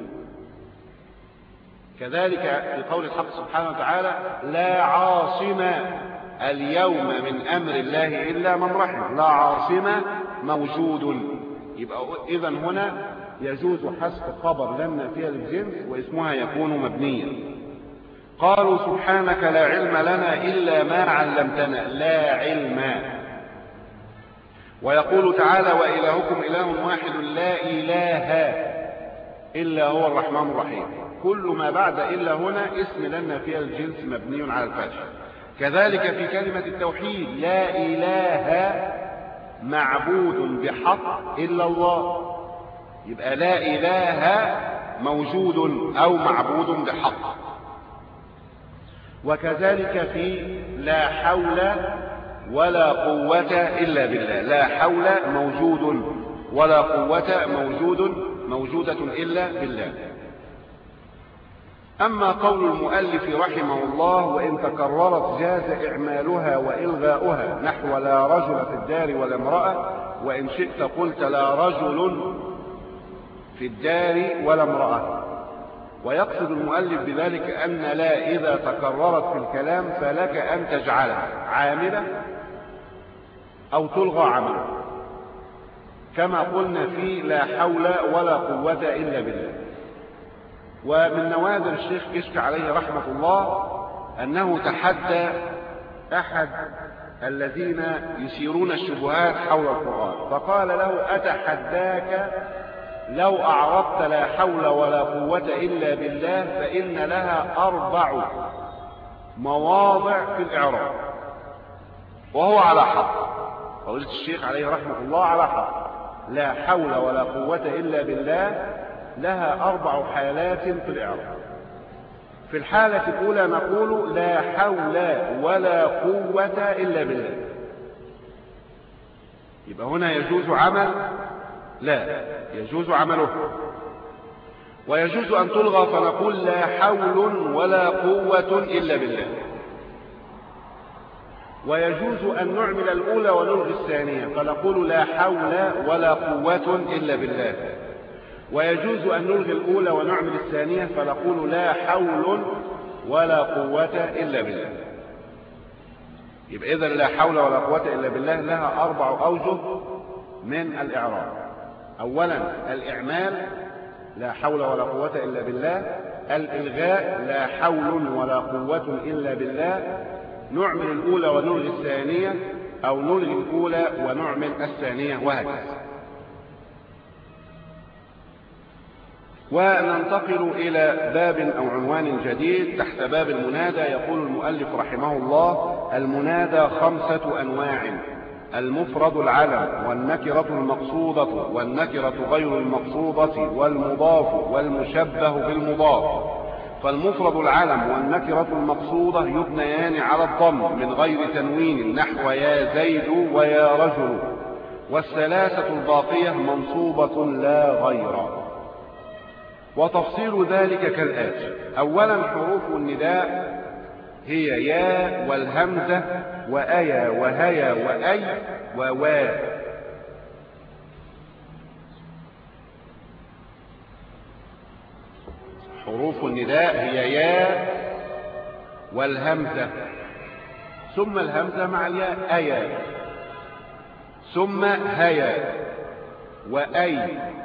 كذلك في قول الحق سبحانه وتعالى لا عاصم اليوم من أمر الله إلا من رحم. لا عاصم موجود. يبقى إذن هنا يجوز حذف خبر لم نافية للجنس واسمها يكون مبنيا. قالوا سبحانك لا علم لنا إلا ما علمتنا. لا علم. ويقول تعالى وإلهكم إله واحد لا إله إلا هو الرحمن الرحيم. كل ما بعد إلا هنا اسم لن نافية للجنس مبني على الفتح. كذلك في كلمة التوحيد لا إله معبود بحق إلا الله. يبقى لا إله موجود أو معبود بحق. وكذلك في لا حول ولا قوة إلا بالله. لا حول موجود ولا قوة موجود موجودة إلا بالله. أما قول المؤلف رحمه الله وإن تكررت جاز إعمالها وإلغاؤها نحو لا رجل في الدار ولا امرأة، وإن شئت قلت لا رجل في الدار ولا امرأة. ويقصد المؤلف بذلك أن لا إذا تكررت في الكلام فلك أن تجعلها عاملة أو تلغى عمله، كما قلنا في لا حول ولا قوة إلا بالله. ومن نوادر الشيخ كشك عليه رحمة الله أنه تحدى أحد الذين يثيرون الشبهات حول القرآن فقال له أتحداك لو أعرضت لا حول ولا قوة إلا بالله فإن لها أربع مواضع في الإعراب. وهو على حق. فضيلة الشيخ عليه رحمة الله على حق. لا حول ولا قوة إلا بالله لها أربع حالات في الإعراب. في الحالة الأولى نقول لا حول ولا قوة إلا بالله. يبقى هنا يجوز عمل لا، يجوز عمله. ويجوز أن تلغى فنقول لا حول ولا قوة إلا بالله. ويجوز أن نعمل الأولى ونلغي الثانية فنقول لا حول ولا قوة إلا بالله. ويجوز أن نلغي الأولى ونعمل الثانية فنقول لا حول ولا قوة إلا بالله. يبقى إذن لا حول ولا قوة إلا بالله لها أربع أوجه من الإعراب. أولا الإعمال لا حول ولا قوة إلا بالله. الإلغاء لا حول ولا قوة إلا بالله. نعمل الأولى ونلغي الثانية أو نلغي الأولى ونعمل الثانية وهكذا. وننتقل إلى باب أو عنوان جديد تحت باب المنادى. يقول المؤلف رحمه الله: المنادى خمسة أنواع: المفرد العلم، والنكرة المقصودة، والنكرة غير المقصودة، والمضاف، والمشبه بالمضاف. فالمفرد العلم والنكرة المقصودة يبنيان على الضم من غير تنوين نحو يا زيد ويا رجل. والثلاثة الباقية منصوبة لا غير. وتفصيل ذلك كالآتي: أولا حروف النداء هي يا والهمزة وأيا وهيا وأي ووا. حروف النداء هي يا والهمزة ثم الهمزة مع الياء أيا ثم هيا وأي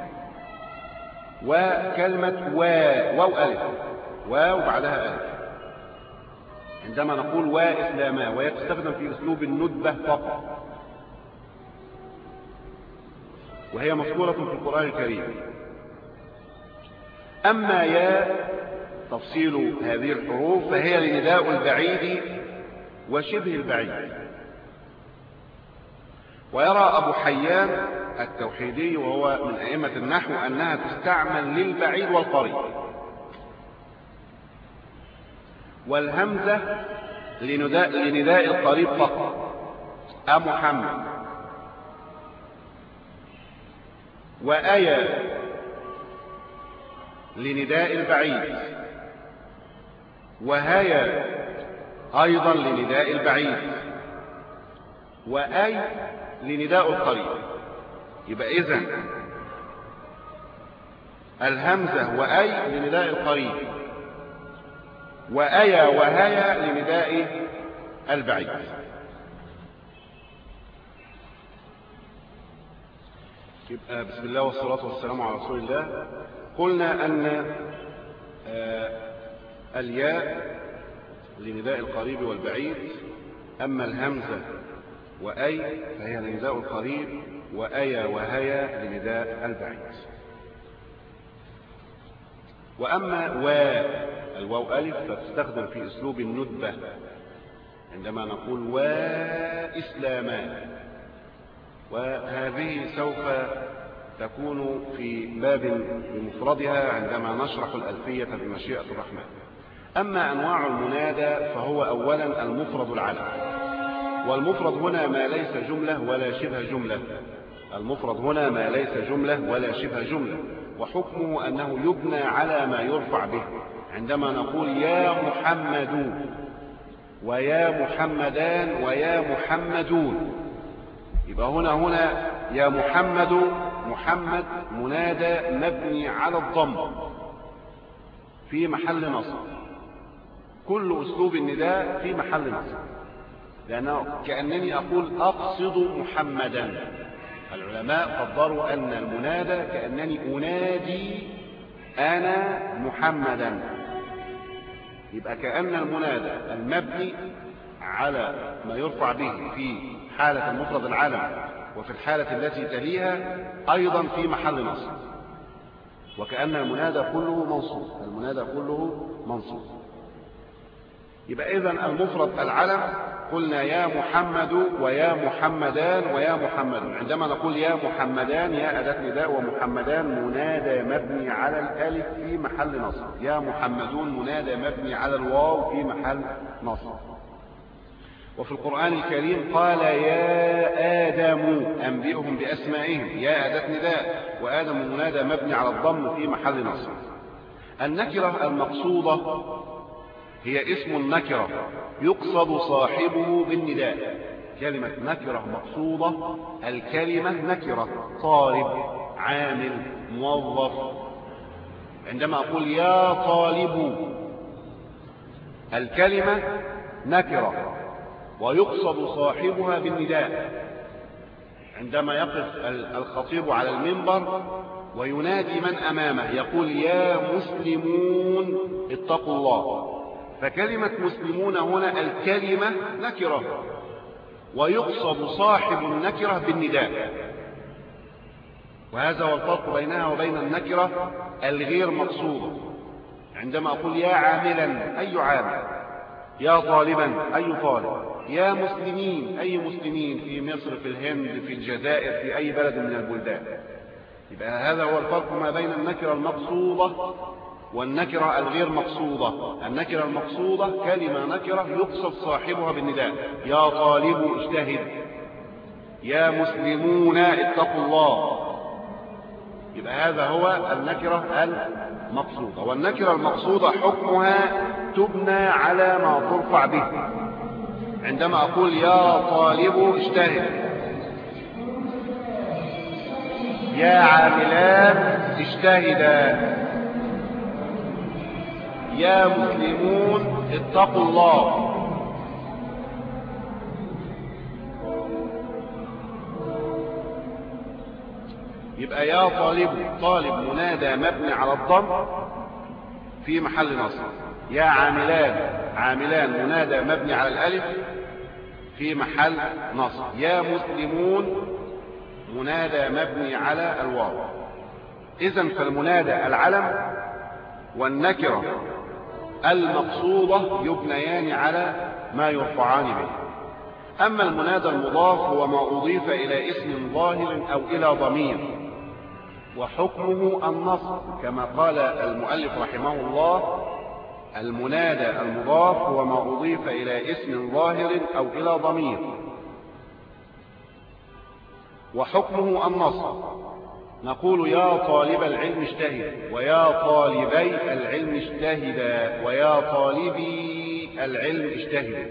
وكلمة وا واو ألف واو بعدها ألف. عندما نقول وا إسلاما وهي تستخدم في أسلوب الندبة فقط وهي مذكورة في القرآن الكريم. أما يا تفصيل هذه الحروف فهي لنداء البعيد وشبه البعيد. ويرى أبو حيان التوحيدي وهو من أئمة النحو أنها تستعمل للبعيد والقريب. والهمزة لنداء, لنداء القريب فقط أمحمد. وأيا لنداء البعيد. وهيا أيضا لنداء البعيد. وأي لنداء القريب. يبقى إذن الهمزة وأي لنداء القريب وأيا وهيا لنداء البعيد. يبقى بسم الله والصلاة والسلام على رسول الله. قلنا أن الياء لنداء القريب والبعيد. أما الهمزة وأي فهي لنداء القريب وأيا وهيا لنداء البعيد. وأما وا الواو ألف فتستخدم في أسلوب الندبة عندما نقول وا إسلاما. وهذه سوف تكون في باب بمفردها عندما نشرح الألفية بمشيئة الرحمن. أما أنواع المنادى فهو أولا المفرد العلم. والمفرد هنا ما ليس جملة ولا شبه جملة. المفرد هنا ما ليس جملة ولا شبه جملة. وحكمه أنه يبنى على ما يرفع به. عندما نقول يا محمد ويا محمدان ويا محمدون يبقى هنا هنا يا محمد محمد منادى مبني على الضم في محل نصب. كل أسلوب النداء في محل نصب لأنه كأنني أقول أقصد محمدا. العلماء قدروا أن المنادى كأنني أنادي أنا محمدا. يبقى كأن المنادى المبني على ما يرفع به في حالة المفرد العلم وفي الحالة التي تليها أيضا في محل نصب. وكأن المنادى كله منصوب. المنادى كله منصوب. يبقى إذن المفرد العلم قلنا يا محمد ويا محمدان ويا محمد. عندما نقول يا محمدان يا أداة نداء، ومحمدان منادى مبني على الألف في محل نصب، يا محمدون منادى مبني على الواو في محل نصب. وفي القرآن الكريم قال يا آدم أنبئهم بأسمائهم، يا أداة نداء، وآدم منادى مبني على الضم في محل نصب. النكرة المقصودة هي اسم النكرة يقصد صاحبه بالنداء. كلمة نكرة مقصودة، الكلمة نكرة، طالب، عامل، موظف. عندما أقول يا طالب الكلمة نكرة ويقصد صاحبها بالنداء. عندما يقف الخطيب على المنبر وينادي من أمامه يقول يا مسلمون اتقوا الله، فكلمة مسلمون هنا الكلمة نكرة ويقصد صاحب النكرة بالنداء، وهذا هو الفرق بينها وبين النكرة الغير مقصودة. عندما أقول يا عاملا أي عامل، يا طالبا أي طالب، يا مسلمين أي مسلمين في مصر، في الهند، في الجزائر، في أي بلد من البلدان. يبقى هذا هو الفرق ما بين النكرة المقصودة والنكرة الغير مقصودة. النكرة المقصودة كلمة نكرة يقصد صاحبها بالنداء، يا طالب اجتهد، يا مسلمون اتقوا الله. يبقى هذا هو النكرة المقصودة. والنكرة المقصودة حكمها تبنى على ما ترفع به. عندما أقول يا طالب اجتهد، يا عاملان اجتهدا، يا مسلمون اتقوا الله. يبقى يا طالب، طالب منادى مبني على الضم في محل نصب. يا عاملان، عاملان منادى مبني على الألف في محل نصب. يا مسلمون منادى مبني على الواو. إذن فالمنادى العلم والنكرة المقصودة يبنيان على ما يرفعان به. أما المنادى المضاف هو ما أضيف إلى اسم ظاهر أو إلى ضمير، وحكمه النصب كما قال المؤلف رحمه الله: المنادى المضاف هو ما أضيف إلى اسم ظاهر أو إلى ضمير، وحكمه النصب. نقول يا طالب العلم اجتهد، ويا طالبي العلم اجتهدا، ويا طالبي العلم اجتهد.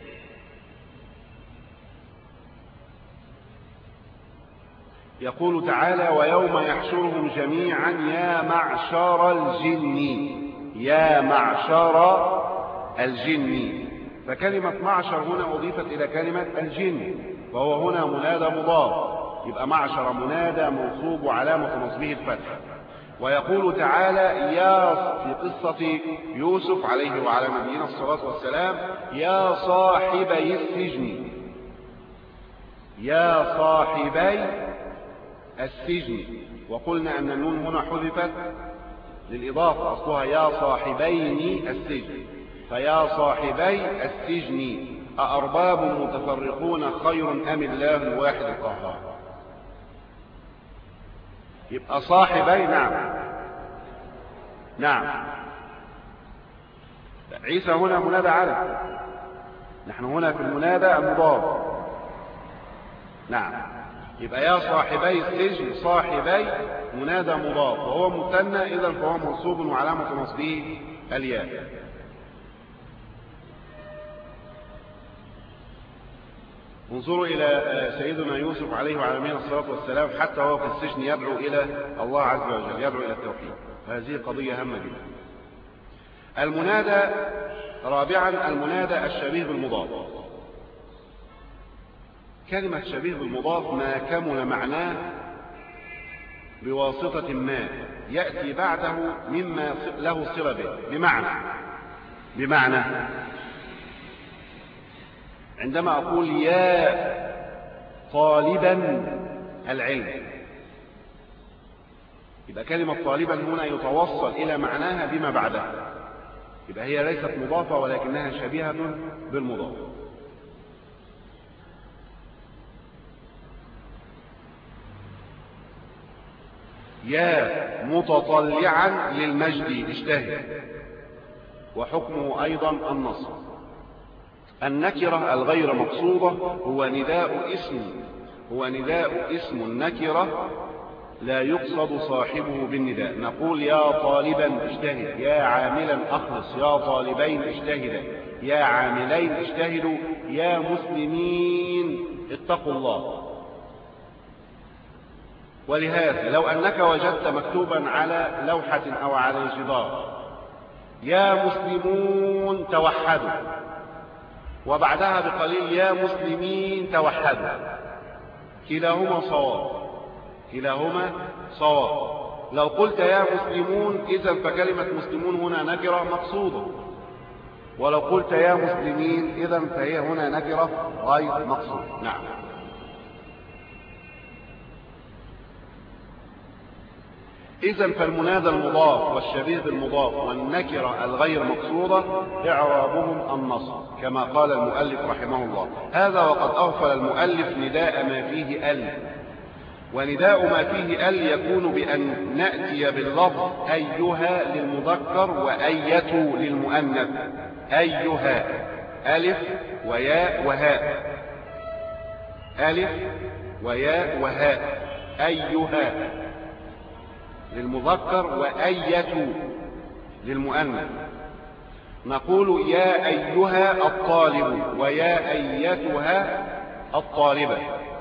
يقول تعالى: ويوم يحشرهم جميعا يا معشر الجن، يا معشر الجن. فكلمة معشر هنا أضيفت إلى كلمة الجن، وهو هنا منادى مضاف، يبقى معشر منادى منصوب وعلامة نصبه الفتح. ويقول تعالى يا في قصة يوسف عليه وعلى نبينا الصلاة والسلام: يا صاحبي السجن، يا صاحبي السجن. وقلنا أن النون هنا حذفت للإضافة، أصلها يا صاحبين السجن، فيا صاحبي السجن أأرباب متفرقون خير أم الله الواحد القهار. يبقى صاحبي، نعم نعم. عيسى هنا منادى علم، نحن هنا في المنادى المضاف. نعم. يبقى يا صاحبي السجن، صاحبي منادى مضاف وهو مثنى، إذا فهو منصوب وعلامة نصبه الياء. انظروا إلى سيدنا يوسف عليه وعلى نبينا الصلاة والسلام، حتى هو في السجن يدعو إلى الله عز وجل، يدعو إلى التوحيد. هذه قضية هامة جدا. المنادى رابعا المنادى الشبيه بالمضاف. كلمة شبيه بالمضاف ما كمل معناه بواسطة ما يأتي بعده مما له صلة به. بمعنى بمعنى عندما أقول يا طالبا العلم، يبقى كلمة طالبا هنا يتوصل إلى معناها بما بعدها، يبقى هي ليست مضافة ولكنها شبيهة بالمضاف. يا متطلعا للمجد اجتهد، وحكمه أيضا النصب. النكرة الغير مقصودة هو نداء اسم هو نداء اسم النكرة لا يقصد صاحبه بالنداء. نقول يا طالبا اجتهد، يا عاملا أخلص، يا طالبين اجتهدا، يا عاملين اجتهدوا، يا مسلمين اتقوا الله. ولهذا لو أنك وجدت مكتوبا على لوحة أو على الجدار يا مسلمون توحدوا، وبعدها بقليل يا مسلمين توحدوا، كلاهما صواب كلاهما صواب. لو قلت يا مسلمون إذا فكلمة مسلمون هنا نكرة مقصودة، ولو قلت يا مسلمين إذا فهي هنا نكرة غير مقصودة. نعم. إذا فالمنادى المضاف والشبيه بالمضاف والنكرة الغير مقصودة إعرابهم النصب كما قال المؤلف رحمه الله. هذا وقد أغفل المؤلف نداء ما فيه ال، ونداء ما فيه ال يكون بأن نأتي باللفظ أيها للمذكر وأية للمؤنث. أيها ألف وياء وهاء، ألف وياء وهاء، أيها للمذكر وأية للمؤنث. نقول يا أيها الطالب ويا أيتها الطالبة.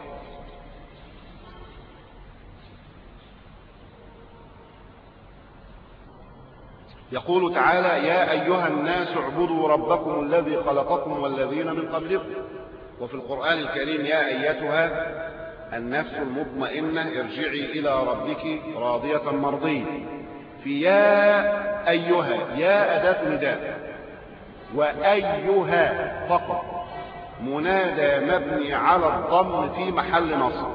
يقول تعالى يا أيها الناس اعبدوا ربكم الذي خلقكم والذين من قبلكم. وفي القرآن الكريم يا أيتها النفس المطمئنة ارجعي إلى ربك راضية مرضية. في يا أيها يا أداة نداء، وأيها فقط منادى مبني على الضم في محل نصب.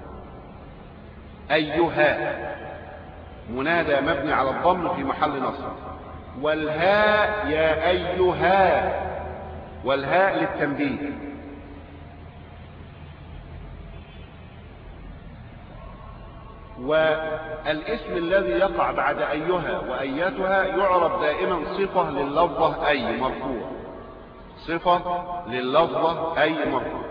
أيها منادى مبني على الضم في محل نصب. والهاء يا أيها، والهاء للتنبيه. والاسم الذي يقع بعد أيها وأيتها يعرب دائما صفة لللفظة أي مرفوع، صفة لللفظة أي مرفوع.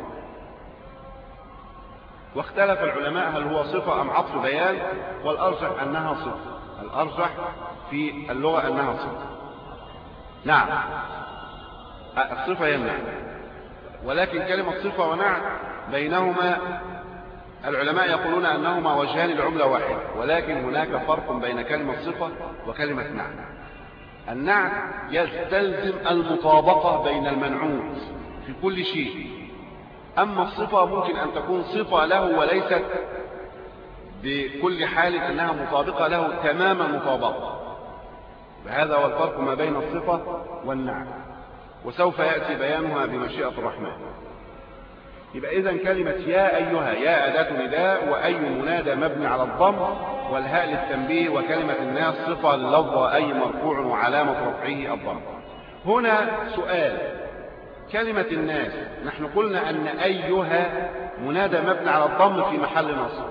واختلف العلماء هل هو صفة أم عطف بيان، والأرجح أنها صفة، الأرجح في اللغة أنها صفة. نعم الصفة يمنع، ولكن كلمة صفة ونعت بينهما العلماء يقولون أنهما وجهان لعملة واحدة، ولكن هناك فرق بين كلمة صفة وكلمة نعت. النعت يستلزم المطابقة بين المنعوت في كل شيء، أما الصفة ممكن أن تكون صفة له وليست بكل حال أنها مطابقة له تمام المطابقة. وهذا هو الفرق ما بين الصفة والنعت، وسوف يأتي بيانها بمشيئة الرحمن. يبقى إذن كلمة يا أيها يا أداة نداء، وأي منادى مبني على الضم، والهاء للتنبيه، وكلمة الناس صفة للفظة أي مرفوع وعلامة رفعه الضم. هنا سؤال، كلمة الناس نحن قلنا أن أيها منادى مبني على الضم في محل نصب،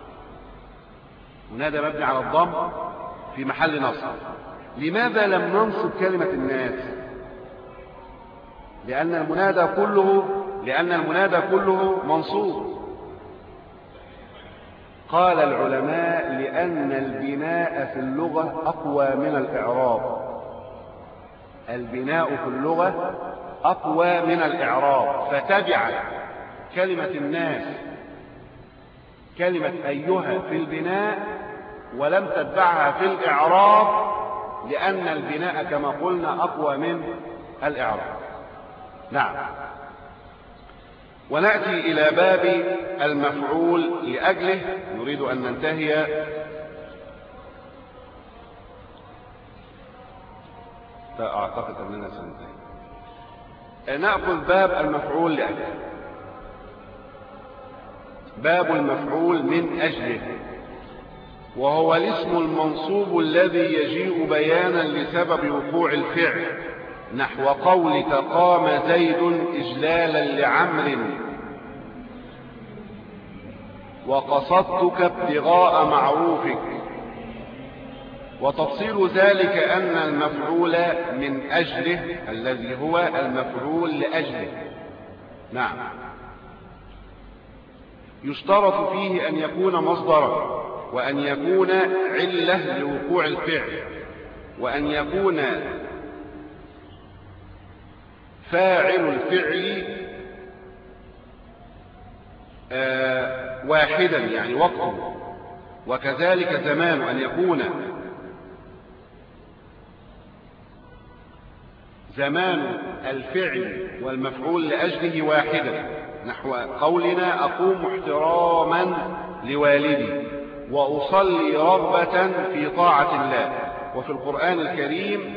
منادى مبني على الضم في محل نصب. لماذا لم ننصب كلمة الناس؟ لأن المنادى كله لأن المنادى كله منصوب. قال العلماء لأن البناء في اللغة أقوى من الإعراب، البناء في اللغة أقوى من الإعراب، فتبع كلمة الناس كلمة أيها في البناء ولم تتبعها في الإعراب، لأن البناء كما قلنا أقوى من الإعراب. نعم. ونأتي إلى باب المفعول لأجله، نريد أن ننتهي أعتقد أننا سننتهي. نأخذ باب المفعول لأجله. باب المفعول من أجله، وهو الاسم المنصوب الذي يجيء بيانا لسبب وقوع الفعل، نحو قولك قام زيد إجلالا لعمر، وقصدتك ابتغاء معروفك. وتفصيل ذلك أن المفعول من أجله الذي هو المفعول لأجله. نعم. يشترط فيه أن يكون مصدرا، وأن يكون علة لوقوع الفعل، وأن يكون فاعل الفعل آه واحدا يعني وقته، وكذلك زمان أن يكون زمان الفعل والمفعول لأجله واحدا، نحو قولنا أقوم احتراما لوالدي وأصلي رغبة في طاعة الله. وفي القرآن الكريم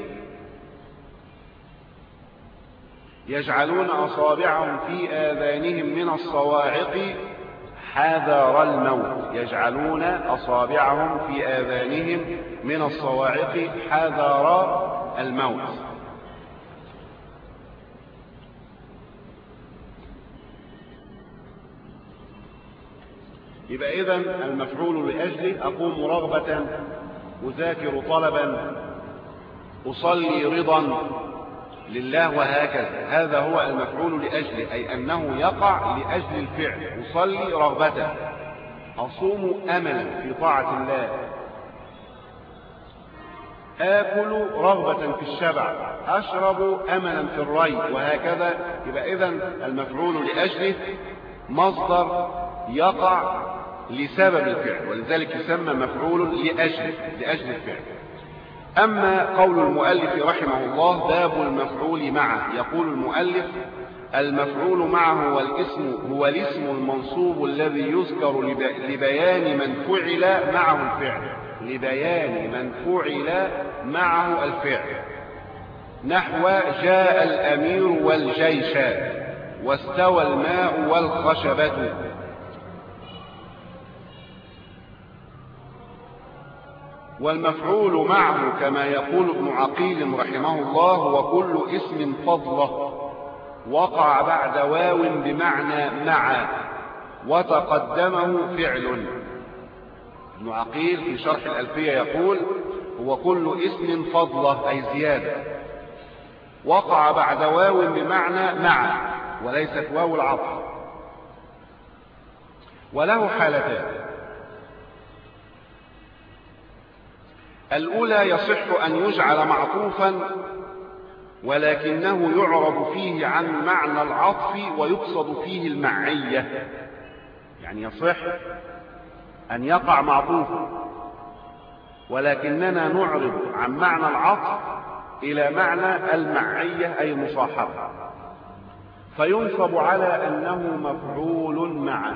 يجعلون أصابعهم في آذانهم من الصواعق حذر الموت، يجعلون أصابعهم في آذانهم من الصواعق حذر الموت. يبقى إذن المفعول لأجله أقوم رغبة، أذاكر طلبا، أصلي رضا لله، وهكذا. هذا هو المفعول لأجله، أي أنه يقع لأجل الفعل. أصلي رغبة، أصوم أملا في طاعة الله، آكل رغبة في الشبع، أشرب أملا في الري، وهكذا. يبقى إذن المفعول لأجله مصدر يقع لسبب الفعل، ولذلك يسمى مفعول لأجل لأجل الفعل. أما قول المؤلف رحمه الله باب المفعول معه، يقول المؤلف: المفعول معه هو الاسم هو الاسم المنصوب الذي يذكر لبيان من فعل معه الفعل لبيان من فعل معه الفعل نحو جاء الأمير والجيش، واستوى الماء والخشبة. والمفعول معه كما يقول ابن عقيل رحمه الله هو كل اسم فضله وقع بعد واو بمعنى مع وتقدمه فعل. ابن عقيل في شرح الألفية يقول هو كل اسم فضله أي زيادة وقع بعد واو بمعنى مع وليست واو العطف. وله حالتان: الأولى يصح أن يجعل معطوفا ولكنه يعرب فيه عن معنى العطف ويقصد فيه المعية، يعني يصح أن يقع معطوفا ولكننا نعرب عن معنى العطف إلى معنى المعية أي المصاحبة، فينصب على أنه مفعول معه،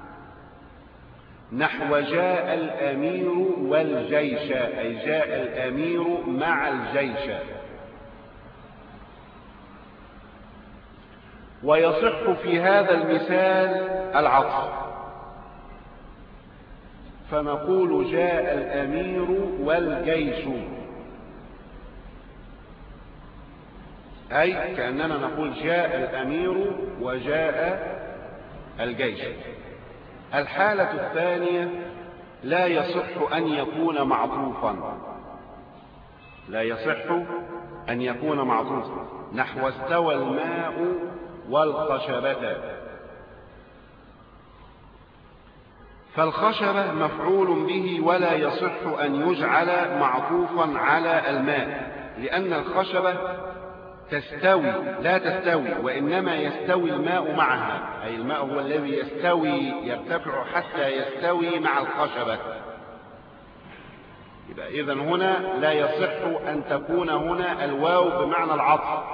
نحو جاء الأمير والجيش، أي جاء الأمير مع الجيش. ويصح في هذا المثال العطف، فنقول جاء الأمير والجيش، أي كأننا نقول جاء الأمير وجاء الجيش. الحالة الثانية لا يصح أن يكون معطوفا لا يصح أن يكون معطوفا نحو استوى الماء والخشبة. فالخشبة مفعول به ولا يصح أن يجعل معطوفا على الماء، لأن الخشبة تستوي لا تستوي وإنما يستوي الماء معها، أي الماء هو الذي يستوي يرتفع حتى يستوي مع الخشبة. يبقى إذن هنا لا يصح أن تكون هنا الواو بمعنى العطف،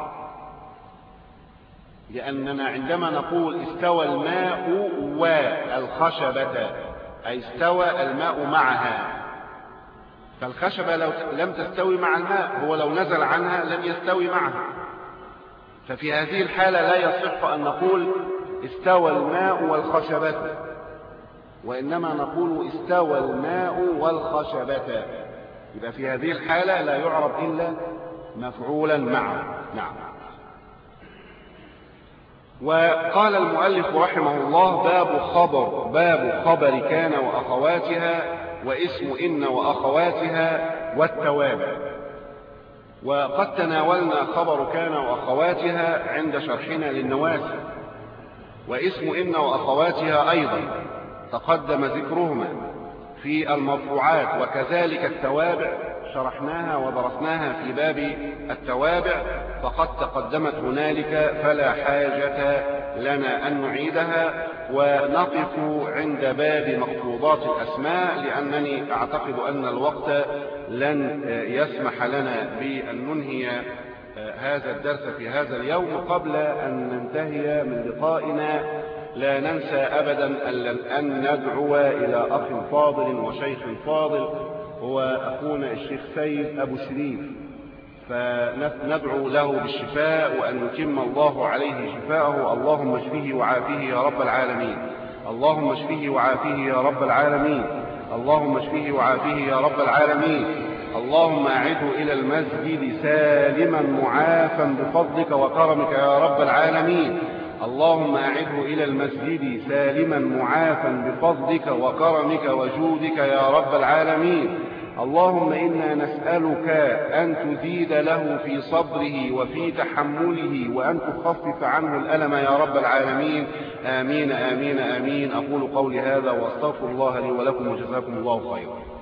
لأننا عندما نقول استوى الماء والخشبة أي استوى الماء معها، فالخشبة لو لم تستوي مع الماء، هو لو نزل عنها لم يستوي معها، ففي هذه الحالة لا يصح أن نقول استوى الماء والخشبة، وإنما نقول استوى الماء والخشبة. يبقى في هذه الحالة لا يعرب إلا مفعولا معه. نعم. وقال المؤلف رحمه الله باب خبر باب خبر كان وأخواتها واسم إن وأخواتها والتوابع. وقد تناولنا خبر كان وأخواتها عند شرحنا للنواسخ، واسم إن وأخواتها أيضا تقدم ذكرهما في المرفوعات، وكذلك التوابع شرحناها ودرسناها في باب التوابع فقد تقدمت هنالك، فلا حاجة لنا أن نعيدها، ونقف عند باب مخفوضات الأسماء، لأنني أعتقد أن الوقت لن يسمح لنا بأن ننهي هذا الدرس في هذا اليوم قبل أن ننتهي من لقائنا. لا ننسى أبدا أن ندعو إلى أخ فاضل وشيخ فاضل هو أخونا الشيخ سيد أبو شريف، فندعو له بالشفاء وأن يتم الله عليه شفاءه. اللهم اشفه وعافيه يا رب العالمين، اللهم اشفه وعافيه يا رب العالمين، اللهم اشفه وعافيه يا رب العالمين. اللهم أعده إلى المسجد سالما معافا بفضلك وكرمك يا رب العالمين. اللهم أعده إلى المسجد سالما معافا بفضلك وكرمك وجودك يا رب العالمين. اللهم إنا نسألك أن تزيد له في صبره وفي تحمله، وأن تخفف عنه الألم يا رب العالمين. آمين آمين آمين. أقول قولي هذا وأستغفر الله لي ولكم، وجزاكم الله خيرا.